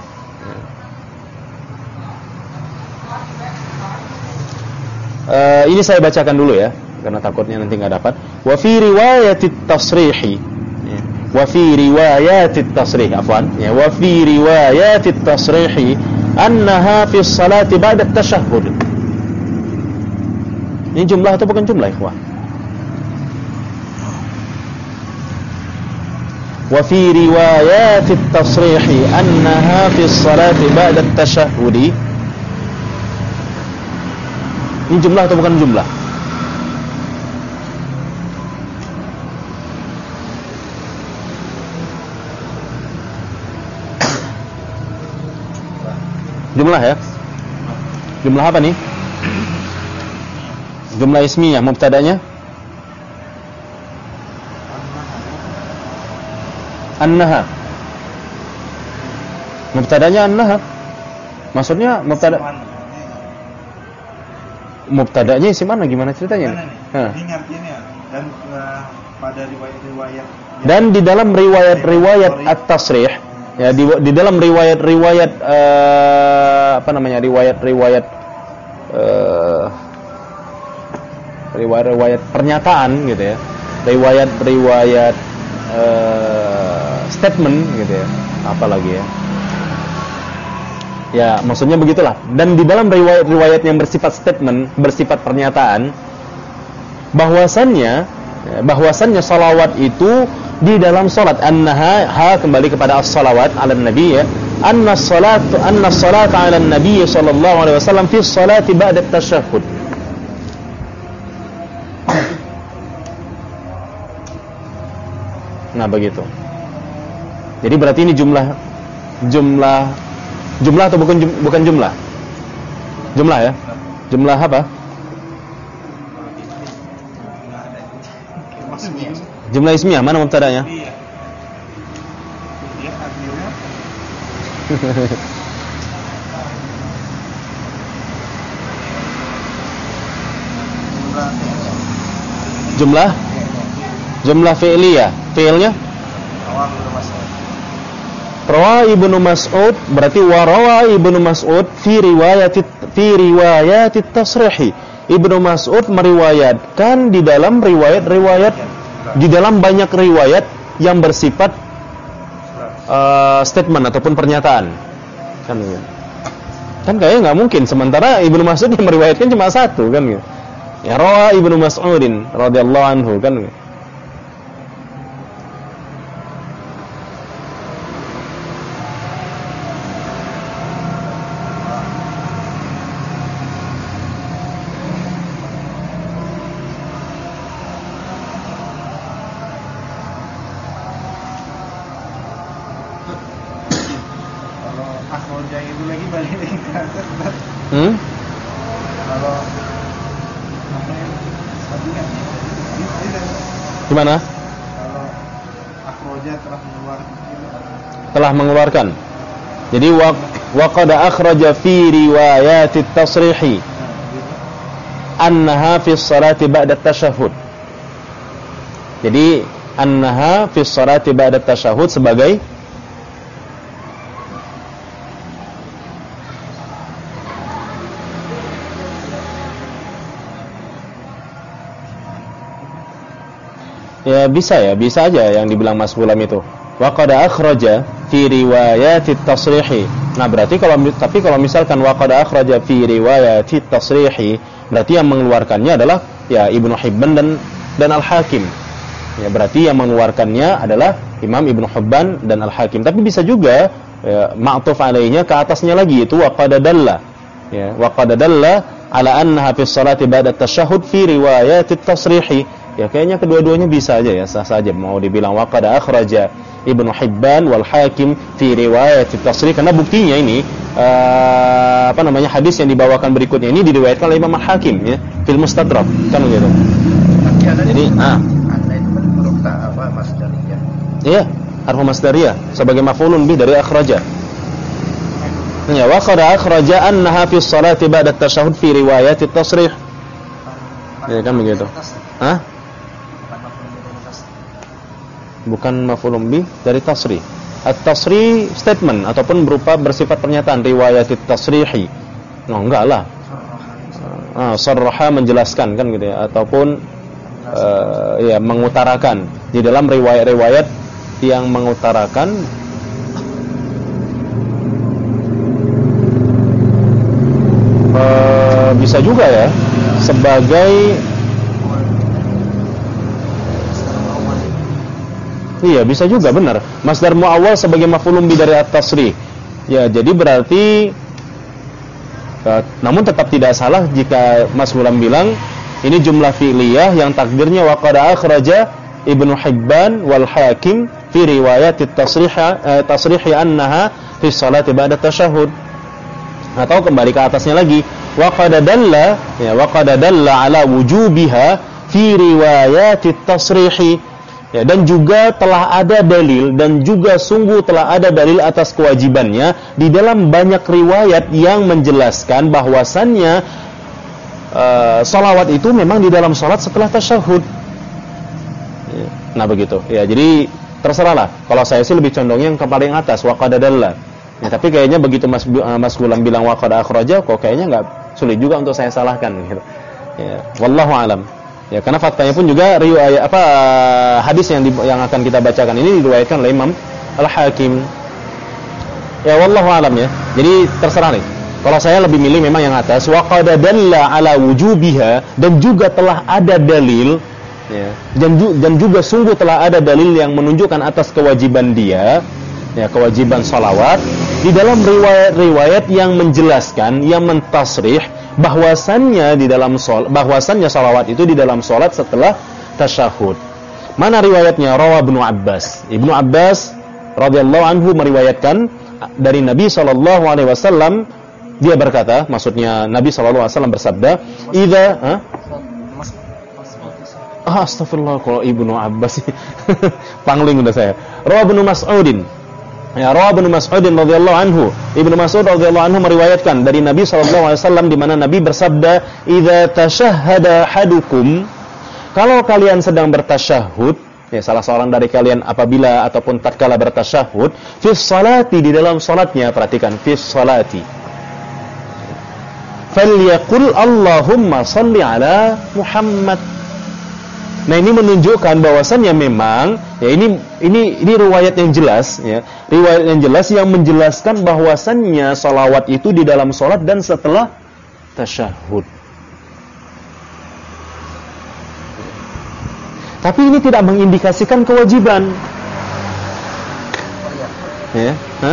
Ini saya bacakan dulu ya, karena takutnya nanti nggak dapat. Wa fi riwayatit tasrihi, wa fi riwayatit tasrih, ya, wa fi riwayatit tasrihi annaha fi salati ba'da tasyahhud. Ini jumlah atau bukan jumlah, ikhwah? Wa fi riwayatit tasrihi annaha fi salati ba'da tasyahhud. Ini jumlah atau bukan jumlah? Jumlah ya? Jumlah apa nih? Jumlah ismiyah, mubtada'nya? Annaha. Mubtada'nya annaha. Maksudnya mubtada'nya isi mana, gimana ceritanya? Ini ngartinya dan pada riwayat-riwayat dan di dalam riwayat at-tasrih ya, di dalam riwayat-riwayat riwayat pernyataan gitu ya, riwayat statement gitu ya, apalagi ya. Ya, maksudnya begitulah. Dan di dalam riwayat-riwayat yang bersifat statement, bersifat pernyataan, bahwasannya salawat itu di dalam salat, annaha kembali kepada as-salawat 'alan nabi ya, anna salatu 'alan nabi sallallahu alaihi wasallam fi salati ba'da tasyahhud. Nah, begitu. Jadi berarti ini jumlah atau bukan jumlah? Jumlah ya? Jumlah apa? Jumlah ismiyah, mana mubtada'nya? Iya. Dia akhirnya jumlah fi'liyah. Fi'ilnya? Rawa Ibnu Mas'ud, berarti warawa Ibnu Mas'ud fi riwayatit tasrih. Ibnu Mas'ud meriwayatkan di dalam di dalam banyak riwayat yang bersifat statement ataupun pernyataan. Kan kayaknya nggak mungkin, sementara Ibnu Mas'ud yang meriwayatkan cuma satu kan gitu. Ya, rawa Ibnu Mas'udin radhiyallahu anhu kan. akhroja itu lagi balik lagi ke atas. Kalau apa ya? Tadi kan itu. Gimana? Kalau akhroja telah mengeluarkan. Jadi wa qad akhraja fi riwayat at-tasrih annaha fi sholati ba'da at-tashahhud. Jadi annaha fi sholati ba'da at-tashahhud sebagai ya bisa aja yang dibilang Mas Gulam itu. Wa qad akhraja fi riwayat at-tasrih. Nah, berarti kalau misalkan wa qad akhraja fi riwayat at-tasrih, berarti yang mengeluarkannya adalah ya Ibnu Hibban dan Al-Hakim. Ya, berarti yang mengeluarkannya adalah Imam Ibnu Hibban dan Al-Hakim. Tapi bisa juga ya, ma'tuf alaihnya ke atasnya lagi itu wa qad dalla. Ya, wa qad dalla ala annaha fi sholati ba'da at-tashahhud fi riwayat at-tasrih. Ya kayaknya kedua-duanya bisa aja ya, sah saja mau dibilang wa qad akhraja Ibnu Hibban wal Hakim fi riwayat at-tasrih, karena buktinya ini hadis yang dibawakan berikutnya ini diriwayatkan oleh Imam Al-Hakim ya fil Mustadrak kan gitu. Jadi anda itu kan huruf masdariyah. Iya, harfu masdariyah sebagai maf'ulun bih dari akhraja. Ya wa qad akhraja annaha fi sholati ba'da at-tashahhud fi riwayat at-tasrih. Ya kan begitu. Bukan maf'ulun bih dari tasrih. At-tasrih statement ataupun berupa bersifat pernyataan riwayat at-tasrihi. No, enggak lah. Sarraha menjelaskan kan gitu ya, ataupun ya mengutarakan. Di dalam riwayat-riwayat yang mengutarakan bisa juga ya sebagai iya, bisa juga benar. Masdar muawwal sebagai maf'ulun bi dari at-tasrih. Ya, jadi berarti namun tetap tidak salah jika Mas Gulam bilang ini jumlah fi'liyah yang takdirnya wa qad akhraja Ibnu Hibban wal Hakim fi riwayat at-tasrih annaha fi sholati ba'da at-tashahhud. Atau kembali ke atasnya lagi wa qad dalla ala wujubiha fi riwayat at-tasrih. Ya, dan juga telah ada dalil dan juga sungguh telah ada dalil atas kewajibannya di dalam banyak riwayat yang menjelaskan bahwasannya salawat itu memang di dalam salat setelah tasyahud. Ya, nah begitu. Ya, jadi terserahlah. Kalau saya sih lebih condongnya yang ke paling atas wa qad dalla. Ya, tapi kayaknya begitu Mas Gulam bilang wa qad akhraja, kok kayaknya enggak sulit juga untuk saya salahkan gitu. Ya, wallahu alam. Ya, karena faktanya pun juga riwayat hadis yang akan kita bacakan ini diriwayatkan oleh Imam Al-Hakim. Ya, wallahu alam ya. Jadi terserah nih. Kalau saya lebih milih memang yang atas wa qad dalla ala wujubiha, dan juga telah ada dalil ya. Dan juga sungguh telah ada dalil yang menunjukkan atas kewajiban dia, ya, kewajiban salawat di dalam riwayat-riwayat yang menjelaskan, yang mentasrih bahwasannya salawat itu di dalam salat setelah tasyahud. Mana riwayatnya? Rawa Ibnu Abbas. Ibnu Abbas radhiyallahu anhu meriwayatkan dari Nabi sallallahu alaihi wasallam, dia berkata, maksudnya Nabi sallallahu alaihi wasallam bersabda, astagfirullah, kalau Ibnu Abbas pangling udah saya. Rawa Ibnu Mas'udin. Ya, Rawa Ibnu Mas'udin radhiyallahu anhu. Ibnu Mas'ud radhiyallahu anhu meriwayatkan dari Nabi sallallahu alaihi wasallam, di mana Nabi bersabda, "Idza tashahhada hadukum," kalau kalian sedang bertasyahud, ya, salah seorang dari kalian apabila ataupun tatkala bertasyahud, fi sholati, di dalam salatnya, perhatikan, fi sholati, falyaqul Allahumma shalli ala Muhammad. Nah, ini menunjukkan bahwasannya memang ya ini riwayat yang jelas ya. Riwayat yang jelas yang menjelaskan bahwasannya salawat itu di dalam salat dan setelah tasyahud. Tapi ini tidak mengindikasikan kewajiban. Ya,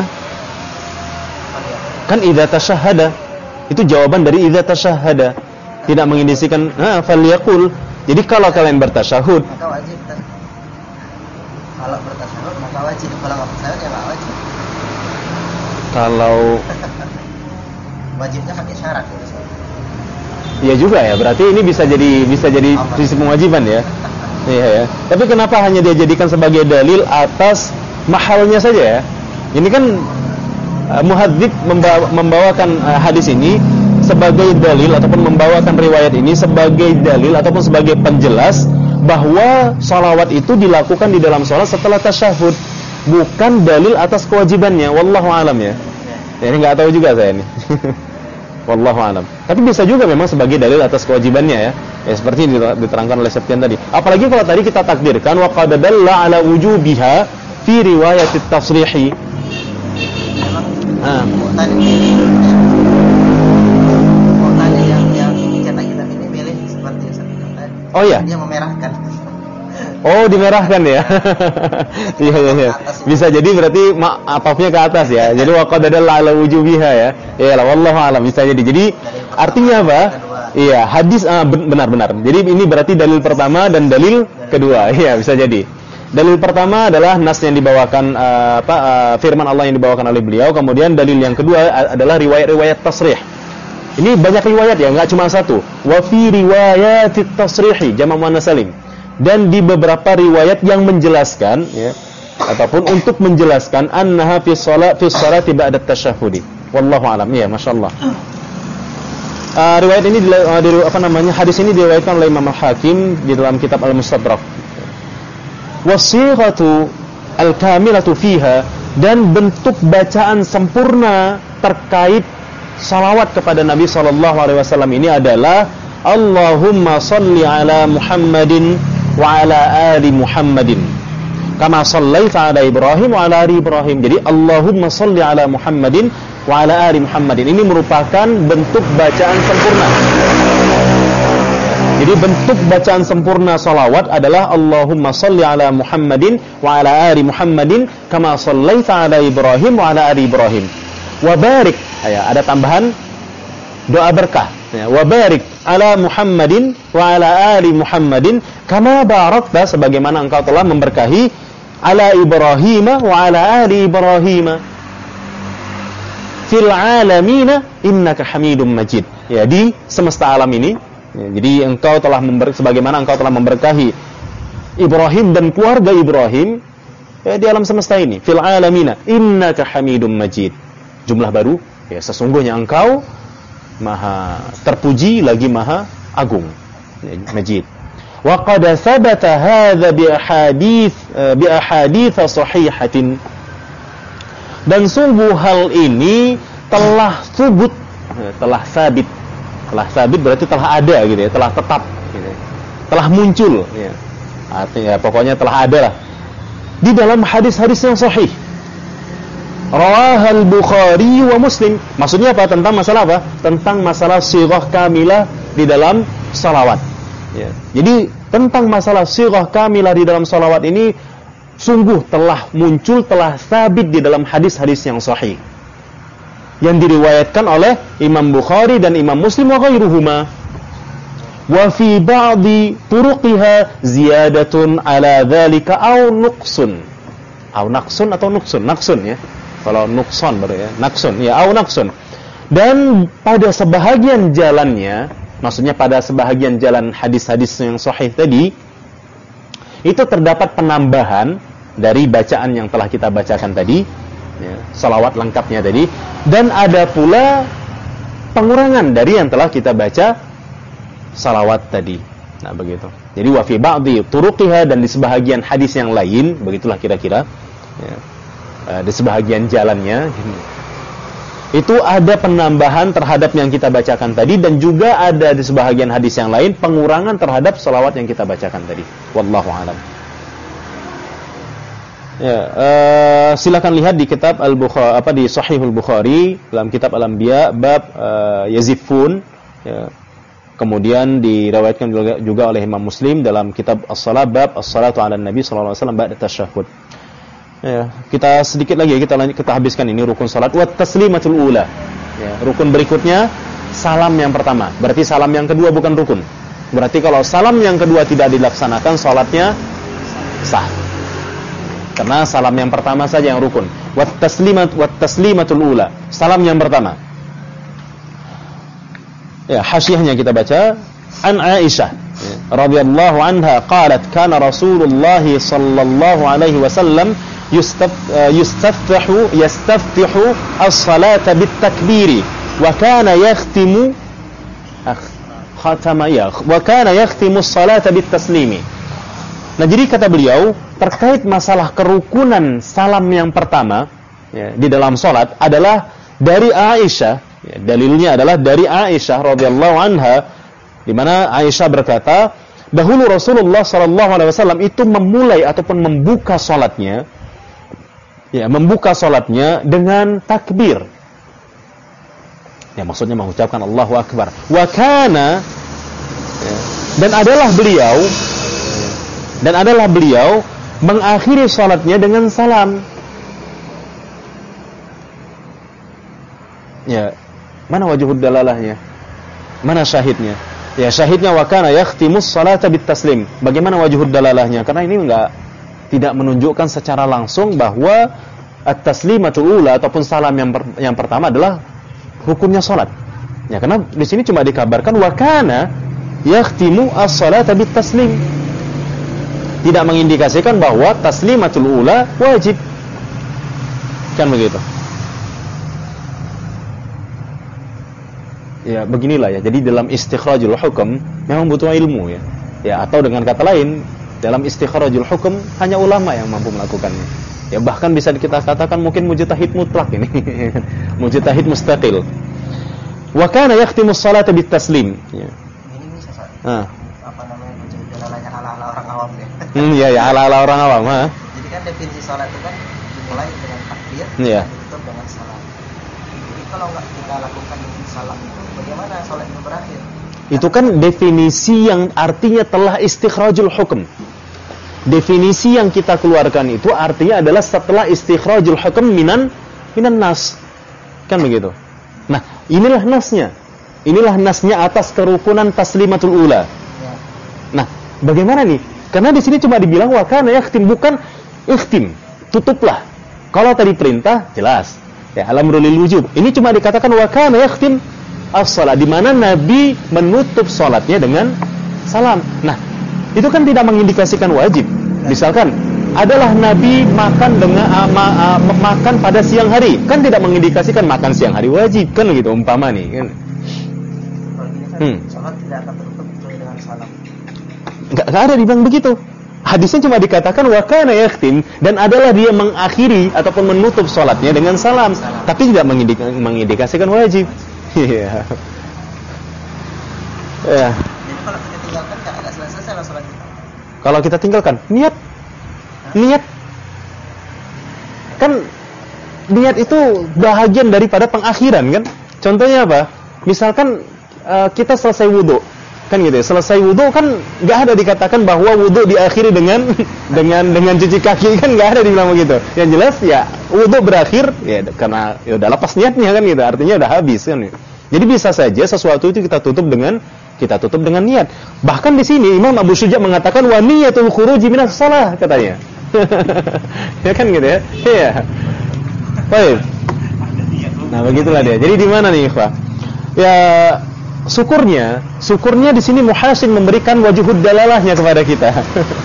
kan idza tasyahhada. Itu jawaban dari idza tasyahhada. Tidak mengindikasikan falyaqul. Jadi kalau kalian bertasyahud, maka wajib kan? Kalau bertasyahud maka wajib, kalau enggak bertasyahud ya enggak wajib. Kalau Wajibnya pakai syarat ya. iya juga ya, berarti ini bisa jadi prinsip kewajiban ya. Iya ya. Tapi kenapa hanya dia jadikan sebagai dalil atas mahalnya saja ya? Ini kan muhadzib membawakan hadis ini sebagai dalil ataupun membawakan riwayat ini sebagai dalil ataupun sebagai penjelas bahwa shalawat itu dilakukan di dalam sholat setelah tasyahud, bukan dalil atas kewajibannya. Wallahu alam ya. Ini nggak tahu juga saya ini. Wallahu alam. Tapi bisa juga memang sebagai dalil atas kewajibannya ya. Ya seperti diterangkan oleh Septian tadi. Apalagi kalau tadi kita takdirkan wa qad dalla ala wujubiha fi riwayat at-tasrihi. Tadi yang cetak kitab ini milih seperti tadi. Oh iya. Dia memerahkan. Oh, dimerahkan ya. Iya. Bisa jadi berarti atafnya ke atas ya. Jadi wa qad dalla ala wujubiha ya. Ya la wallahu alam, bisa jadi. Jadi artinya apa? Iya, hadis benar-benar. Jadi ini berarti dalil pertama dan dalil kedua. Iya, bisa jadi. Dalil pertama adalah nas yang dibawakan firman Allah yang dibawakan oleh beliau. Kemudian dalil yang kedua adalah riwayat-riwayat tasrih. Ini banyak riwayat ya, enggak cuma satu. Wa fi riwayatit tasrihi jama' muannas salim. Dan di beberapa riwayat yang menjelaskan ya, ataupun untuk menjelaskan annaha fi sholati ba'da tasyahhudi. Wallahu alam. Ya, masyaallah. Riwayat ini hadis ini diriwayatkan oleh Imam Al-Hakim di dalam kitab Al-Mustadrak. Wasighatu al-kamilatu fiha, dan bentuk bacaan sempurna terkait salawat kepada Nabi sallallahu alaihi wasallam ini adalah Allahumma shalli ala Muhammadin wa ala ali Muhammadin kama shallaita ala Ibrahim wa ala ali Ibrahim. Jadi Allahumma shalli ala Muhammadin wa ala ali Muhammadin ini merupakan bentuk bacaan sempurna. Jadi bentuk bacaan sempurna salawat adalah Allahumma shalli ala Muhammadin wa ala ali Muhammadin kama shallaita ala Ibrahim wa ala ali Ibrahim. Wa barik, ya, ada tambahan doa berkah. Ya, wa barik ala Muhammadin wa ala ali Muhammadin kama barakta, sebagaimana engkau telah memberkahi ala Ibrahim wa ala ali Ibrahim fil alamin innaka Hamidum Majid. Ya, di semesta alam ini. Ya, jadi engkau telah sebagaimana engkau telah memberkahi Ibrahim dan keluarga Ibrahim ya, di alam semesta ini. Fil alamin innaka Hamidum Majid. Jumlah baru, ya, sesungguhnya engkau maha terpuji lagi maha agung. Majid. Wa qad thabata hadza bi ahadits sahihatin. Dan sungguh hal ini telah subut, telah sabit. Telah sabit berarti telah ada gitu ya, telah tetap gitu. Telah muncul ya. Artinya pokoknya telah ada lah di dalam hadis-hadis yang sahih. Rawahal Bukhari wa Muslim. Maksudnya apa? Tentang masalah apa? Tentang masalah shighah kamilah di dalam salawat. Ya. Jadi tentang masalah shighah kamilah di dalam salawat ini sungguh telah muncul, telah sabit di dalam hadis-hadis yang sahih yang diriwayatkan oleh Imam Bukhari dan Imam Muslim wa ghairuhuma. Wa fi ba'di turuqiha ziyadatun ala dzalika aw nuqsun. Aw naqsun atau nuqsun? Naqsun ya. Kalau nuqsan baru ya, naqsun ya, aw naqsun. Dan pada sebahagian jalannya, maksudnya pada sebahagian jalan hadis-hadis yang sahih tadi, itu terdapat penambahan dari bacaan yang telah kita bacakan tadi, ya, salawat lengkapnya tadi, dan ada pula pengurangan dari yang telah kita baca salawat tadi. Nah, begitu. Jadi wa fi ba'dhi turuqiha, dan di sebahagian hadis yang lain, begitulah kira-kira. Ya. Di sebahagian jalannya itu ada penambahan terhadap yang kita bacakan tadi, dan juga ada di sebahagian hadis yang lain pengurangan terhadap salawat yang kita bacakan tadi. Wallahu a'lam. Ya, silakan lihat di kitab Al-Bukhari, di Sahihul Bukhari dalam kitab Al-Anbiya bab yazifun, ya. Kemudian diriwayatkan juga oleh Imam Muslim dalam kitab As-Shalah bab As-Salatu 'alan Nabi sallallahu alaihi wasallam ba'da tasyahhud. Ya, kita sedikit lagi kita habiskan ini rukun salat wa taslimatul ula. Ya, rukun berikutnya salam yang pertama. Berarti salam yang kedua bukan rukun. Berarti kalau salam yang kedua tidak dilaksanakan salatnya sah. Karena salam yang pertama saja yang rukun. Wat taslimatul ula. Salam yang pertama. Ya, hasyahnya kita baca. An Aisyah radhiyallahu anha qalat kana Rasulullah sallallahu alaihi wasallam yastaftihu as-salata bit-takbiri wa kana yakhtimu wa kana yakhtimu as-salata bit-taslimi. Nah, jadi kata beliau terkait masalah kerukunan salam yang pertama ya, di dalam salat adalah dari Aisyah, ya, dalilnya adalah dari Aisyah radhiyallahu anha, di mana Aisyah berkata, dahulu Rasulullah sallallahu alaihi wasallam itu memulai ataupun membuka salatnya, ya, membuka salatnya dengan takbir. Ya, maksudnya mengucapkan Allahu Akbar. Wa kana, ya, dan adalah beliau mengakhiri salatnya dengan salam. Ya, mana wajhud dalalahnya? Mana syahidnya? Ya, syahidnya wa kana yakhtimus salata bit-taslim. Bagaimana wajhud dalalahnya? Karena ini tidak menunjukkan secara langsung bahwa at-taslimatul ula ataupun salam yang pertama adalah rukunnya salat. Ya, karena di sini cuma dikabarkan wa kana yakhtimu as-salata bit-taslim. Tidak mengindikasikan bahwa taslimatul ula wajib. Kan begitu. Ya, beginilah ya. Jadi dalam istikhrajul hukum memang butuh ilmu ya. Ya, atau dengan kata lain, dalam istikhrajul hukum hanya ulama yang mampu melakukannya. Ya, bahkan bisa kita katakan mungkin mujtahid mutlak ini. Mujtahid mustaqil. Wa kana yakhtimus salata bit-taslim. Ya. Ini bisa apa namanya wujud dalalahnya ala-ala orang awam ya. Ya, ala-ala orang awam, ha. Jadi kan definisi salat itu kan dimulai dengan takbir, Iya. ditutup dengan salam. Jadi kalau nggak kita lakukan salam itu, bagaimana salat itu berakhir? Itu kan definisi yang artinya telah istikhrajul hukum. Definisi yang kita keluarkan itu artinya adalah setelah istikhrajul hukum minan nas. Kan begitu. Nah, inilah nasnya. Inilah nasnya atas kerukunan taslimatul ula. Ya. Nah, bagaimana nih? Karena di sini cuma dibilang wa kana yakhtim, bukan ikhtim. Tutuplah. Kalau tadi perintah jelas. Ya, al-amru lil wujub. Ini cuma dikatakan wa kana yakhtim as-shalah, di mana Nabi menutup salatnya dengan salam. Nah, itu kan tidak mengindikasikan wajib. Misalkan adalah Nabi makan makan pada siang hari, kan tidak mengindikasikan makan siang hari wajib, kan begitu umpama nih kan. Kalau gini kan salat tidak akan tertutup kecuali dengan salam. Enggak ada dibilang begitu. Hadisnya cuma dikatakan wa kana yakhtim, dan adalah dia mengakhiri ataupun menutup salatnya dengan salam, tapi tidak mengindikasikan wajib. Iya. Ya. Jadi kalau kita tinggalkan nggak selesai lah salat kita. Kalau kita tinggalkan niat kan niat itu bahagian daripada pengakhiran kan. Contohnya apa? Misalkan kita selesai wudu, kan gitu ya. Selesai wudu kan nggak ada dikatakan bahwa wudu diakhiri dengan cuci kaki, kan nggak ada dibilang begitu. Yang jelas ya wudu berakhir ya karena ya udah lepas niatnya kan gitu. Artinya udah habis kan. Jadi bisa saja sesuatu itu kita tutup dengan niat. Bahkan di sini Imam Abu Syuja mengatakan wa niyatul khuruji minas shalah katanya. Ya kan gitu ya. Iya. Baik. Nah, begitulah dia. Jadi di mana nih, ikhwah? Ya, syukurnya di sini Muhasin memberikan wajhud dalalahnya kepada kita.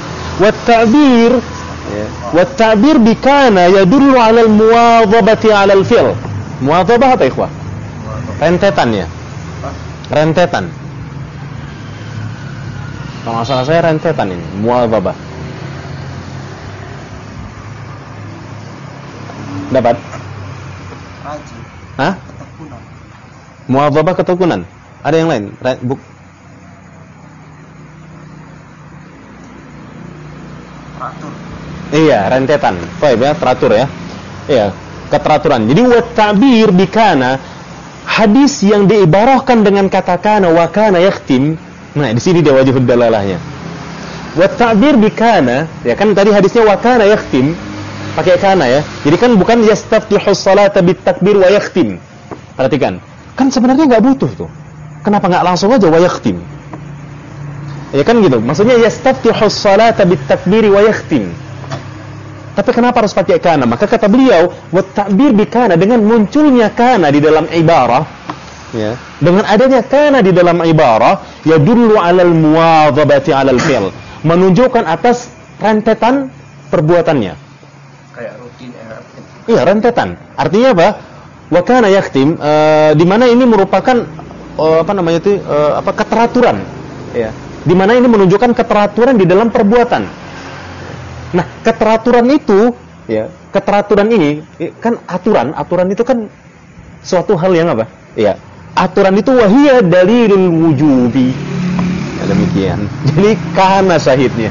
Wat ta'bir bi kana yadullu 'ala al-muwadhabati 'ala al-fi'l. Muwadhabah apa, ikhwah? Rentetan ya. Rentetan. Kalau masalah saya rentetan ini, muwadhabah. Dapat? Rajin. Hah? Ketekunan. Muwadhabah ketekunan. Ada yang lain? Teratur. Iya, rentetan. Baik ya, teratur ya. Iya, keteraturan. Jadi wa ta'bir bi kana, hadis yang diibarahkan dengan kata kana wa kana yakhtim. Nah, di sini dia wajhud dalalahnya. Wa ta'bir bi kana, ya kan tadi hadisnya wa kana yakhtim. Pakai kana ya. Jadi kan bukan yastaftihu sholata bit takbir wa yakhtim. Perhatikan. Kan sebenarnya enggak butuh tuh. Kenapa enggak langsung aja wa yakhtim? Ya kan gitu. Maksudnya yastaftihu sholata bit takbir wa yakhtim. Tapi kenapa harus pakai kana? Maka kata beliau, wa ta'bir bi kana, dengan munculnya kana di dalam ibarah, ya, dengan adanya kana di dalam ibarah, yadullu 'alal muwadhabati 'alal fi'l, menunjukkan atas rentetan perbuatannya. Kayak rutin. Iya, rentetan. Artinya apa? Wa kana yaktim, di mana ini merupakan keteraturan, ya. Di mana ini menunjukkan keteraturan di dalam perbuatan. Nah, keteraturan itu, ya, keteraturan ini kan aturan itu kan suatu hal yang apa? Ya, aturan itu wahiyya dalilul wujubi. Ya, demikian. Jadi kana syahidnya.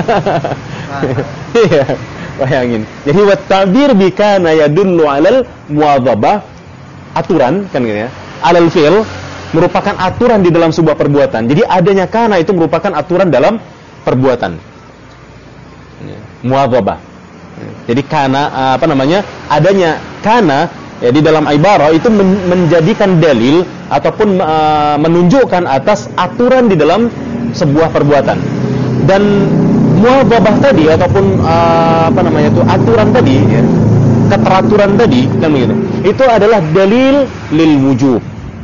Iya, bayangin. Jadi wa ta'bir bi kana yadullu 'alal muwadhabah, aturan kan gitu ya. 'Alal fi'l merupakan aturan di dalam sebuah perbuatan. Jadi adanya kana itu merupakan aturan dalam perbuatan. Muwadhabah. Jadi kana adanya kana ya di dalam ibarah itu menjadikan dalil ataupun menunjukkan atas aturan di dalam sebuah perbuatan. Dan muwadhabah tadi ataupun aturan tadi, ya, keteraturan tadi kan begitu. Itu adalah dalil lil wujub.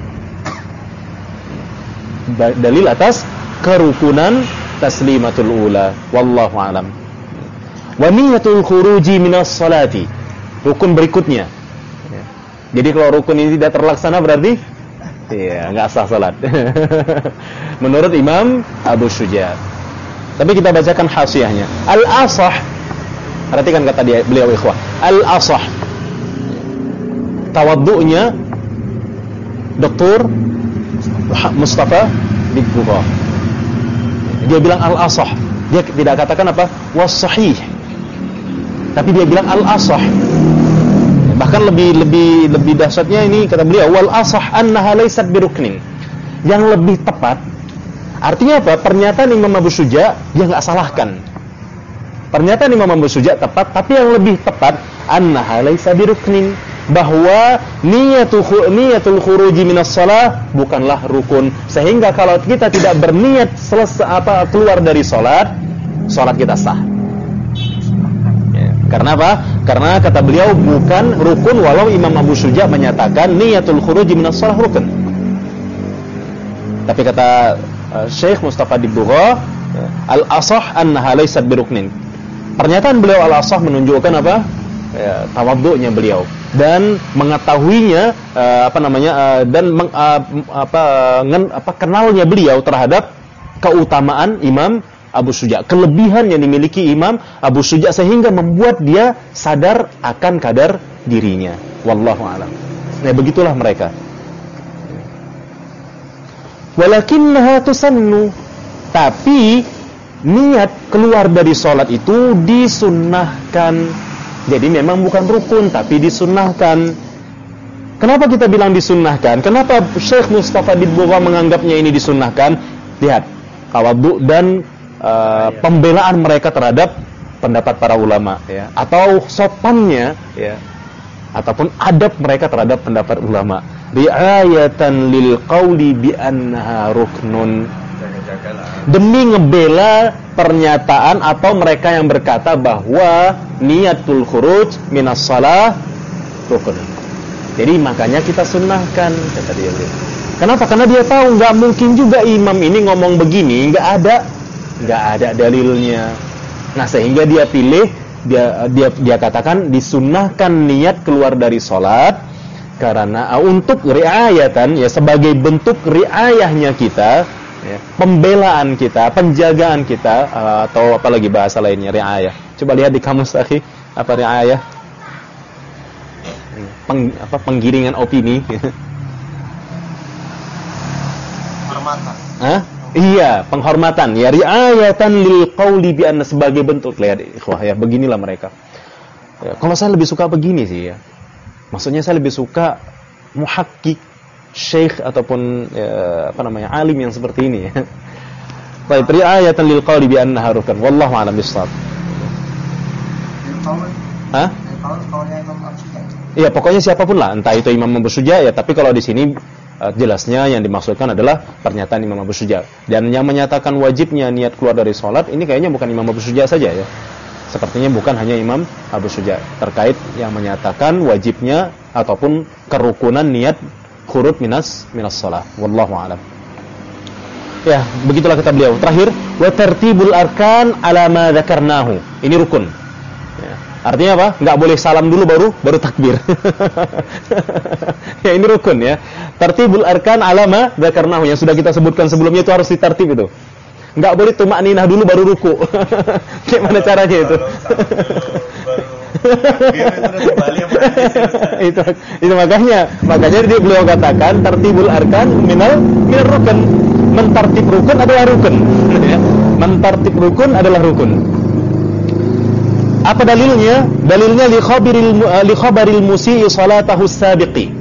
Dalil atas kerukunan taslimatul ula, wallahu alam. Wa niyatul khuruji minas salati, rukun berikutnya. Jadi kalau rukun ini tidak terlaksana berarti ya enggak sah salat. Menurut Imam Abu Syuja. Tapi kita bacakan hasyiahnya. Al-asah, perhatikan kata beliau ikhwah. Al-asah, tawaddu'nya Dr. Mustafa Bidbugha. Dia bilang al-asah. Dia tidak katakan apa? Was-sahih. Tapi dia bilang al-asah. Bahkan lebih dahsyatnya ini kata beliau, wal asah annaha laysat biruknin. Yang lebih tepat, artinya apa? Pernyataan Imam Abu Syuja dia enggak salahkan. Pernyataan Imam Abu Syuja tepat, tapi yang lebih tepat annaha laysa biruknin, bahwa niyatul khuruji minas shalah bukanlah rukun. Sehingga kalau kita tidak berniat keluar dari salat kita sah. Ya, karena apa? Karena kata beliau bukan rukun, walau Imam Abu Syuja menyatakan niyatul khuruji minas shalah rukun. Tapi kata Syekh Mustafa Bidbugha, al-asah annaha laysat biruknin. Pernyataan beliau al-asah menunjukkan apa? Ya, tawaddu'nya beliau dan mengetahuinya kenalnya beliau terhadap keutamaan Imam Abu Syuja, kelebihan yang dimiliki Imam Abu Syuja sehingga membuat dia sadar akan kadar dirinya. Wallahu a'lam. Nah, begitulah mereka. Walakinnaha tusannu, tapi niat keluar dari salat itu disunnahkan. Jadi memang bukan rukun tapi disunnahkan. Kenapa kita bilang disunnahkan? Kenapa Syekh Mustafa Bidbugha menganggapnya ini disunnahkan? Lihat tawadhu dan pembelaan mereka terhadap pendapat para ulama, ya, atau sopannya, ya, ataupun adab mereka terhadap pendapat ulama. Riayatan lil qauli bi annaha ruknun, demi ngebela pernyataan atau mereka yang berkata bahwa niyatul khuruj minas shalah rukun. Jadi makanya kita sunnahkan, kata dia. Kenapa? Karena dia tahu nggak mungkin juga imam ini ngomong begini, nggak ada dalilnya. Nah, sehingga dia pilih, dia katakan disunnahkan niat keluar dari salat karena untuk riayatan, ya, sebagai bentuk riayahnya kita, ya, pembelaan kita, penjagaan kita, atau apalagi bahasa lainnya riayah. Coba lihat di kamus akhi, apa riayah? Penggiringan opini. Penghormatan. Hah? Iya, penghormatan. Ya, riayatan lil qauli bi anna, sebagai bentuk. Lihat ikhwah, ya, beginilah mereka. Ya, kalau saya lebih suka begini sih, ya. Maksudnya saya lebih suka muhakkik syekh ataupun alim yang seperti ini, ya. Baik, riayatan lil qauli bi anna harukan. Wallahu a'lam bissawab. Hah? Iya, pokoknya siapapun lah, entah itu Imam Abu Syuja, ya, tapi kalau di sini jelasnya yang dimaksudkan adalah pernyataan Imam Abu Syuja. Dan yang menyatakan wajibnya niat keluar dari salat ini kayaknya bukan Imam Abu Syuja saja, ya. Sepertinya bukan hanya Imam Abu Syuja terkait yang menyatakan wajibnya ataupun kerukunan niat khurud minas shalah. Wallahu a'lam. Ya, begitulah kata beliau. Terakhir, wa tartibul arkan ala ma dzakarnahu. Ini rukun. Ya, artinya apa? Enggak boleh salam dulu baru takbir. Ya, ini rukun ya. Tartibul arkan ala ma dzakarnahu yang sudah kita sebutkan sebelumnya itu harus ditartib itu. Enggak boleh tumakninah dulu baru ruku. Gimana caranya itu? Itu makanya dia beliau katakan tartibul arkan minal rukun. Mentartib rukun adalah rukun. Mentartib rukun adalah rukun. Apa dalilnya? Dalilnya li khabaril musii salatahu sabiqi.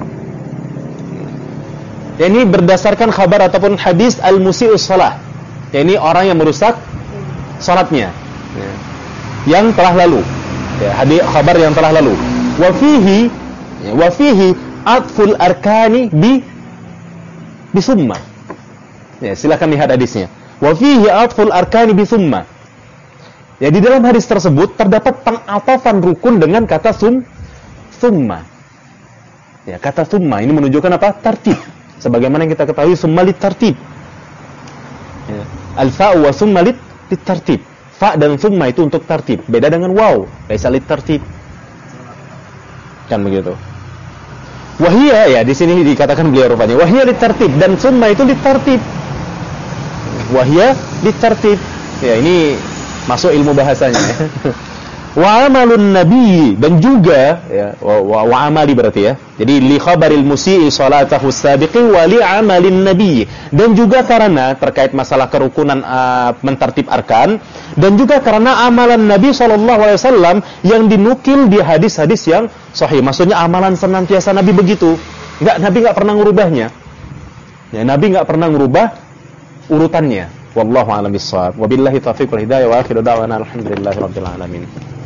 Ini berdasarkan khabar ataupun hadis al-musii salah. Ini orang yang merusak salatnya, yang telah lalu. Ya, hadis khabar yang telah lalu. Wa fihi atful arkani bi summa. Ya, silakan lihat hadisnya. Wa fihi atful arkani bi summa. Ya, di dalam hadis tersebut terdapat pengatafan rukun dengan kata summa. Ya, kata summa ini menunjukkan apa? Tartib. Sebagaimana yang kita ketahui summa lit tartib. Ya. Al-fa' wa summa lit tartib. Fa dan summa itu untuk tartib. Beda dengan waw, laisa lit tartib. Kan begitu. Wahia ya di sini dikatakan beliau rupanya wahia lit tartib dan summa itu lit tartib. Wahia lit tartib. Ya, ini masuk ilmu bahasanya ya. Wa amalun nabi dan juga ya wa amali berarti ya. Jadi li khabaril musii salatahu sabiqi wa li amalin nabi dan juga karena terkait masalah kerukunan mentartib arkan dan juga karena amalan Nabi SAW yang dinukil di hadis-hadis yang sahih. Maksudnya amalan senantiasa Nabi begitu. Nabi enggak pernah merubahnya. Ya, Nabi enggak pernah merubah urutannya. Wallahu a'lam bissawab. Wabillahi taufiq wal hidayah wa akhiru da'wana alhamdulillahirabbil alamin.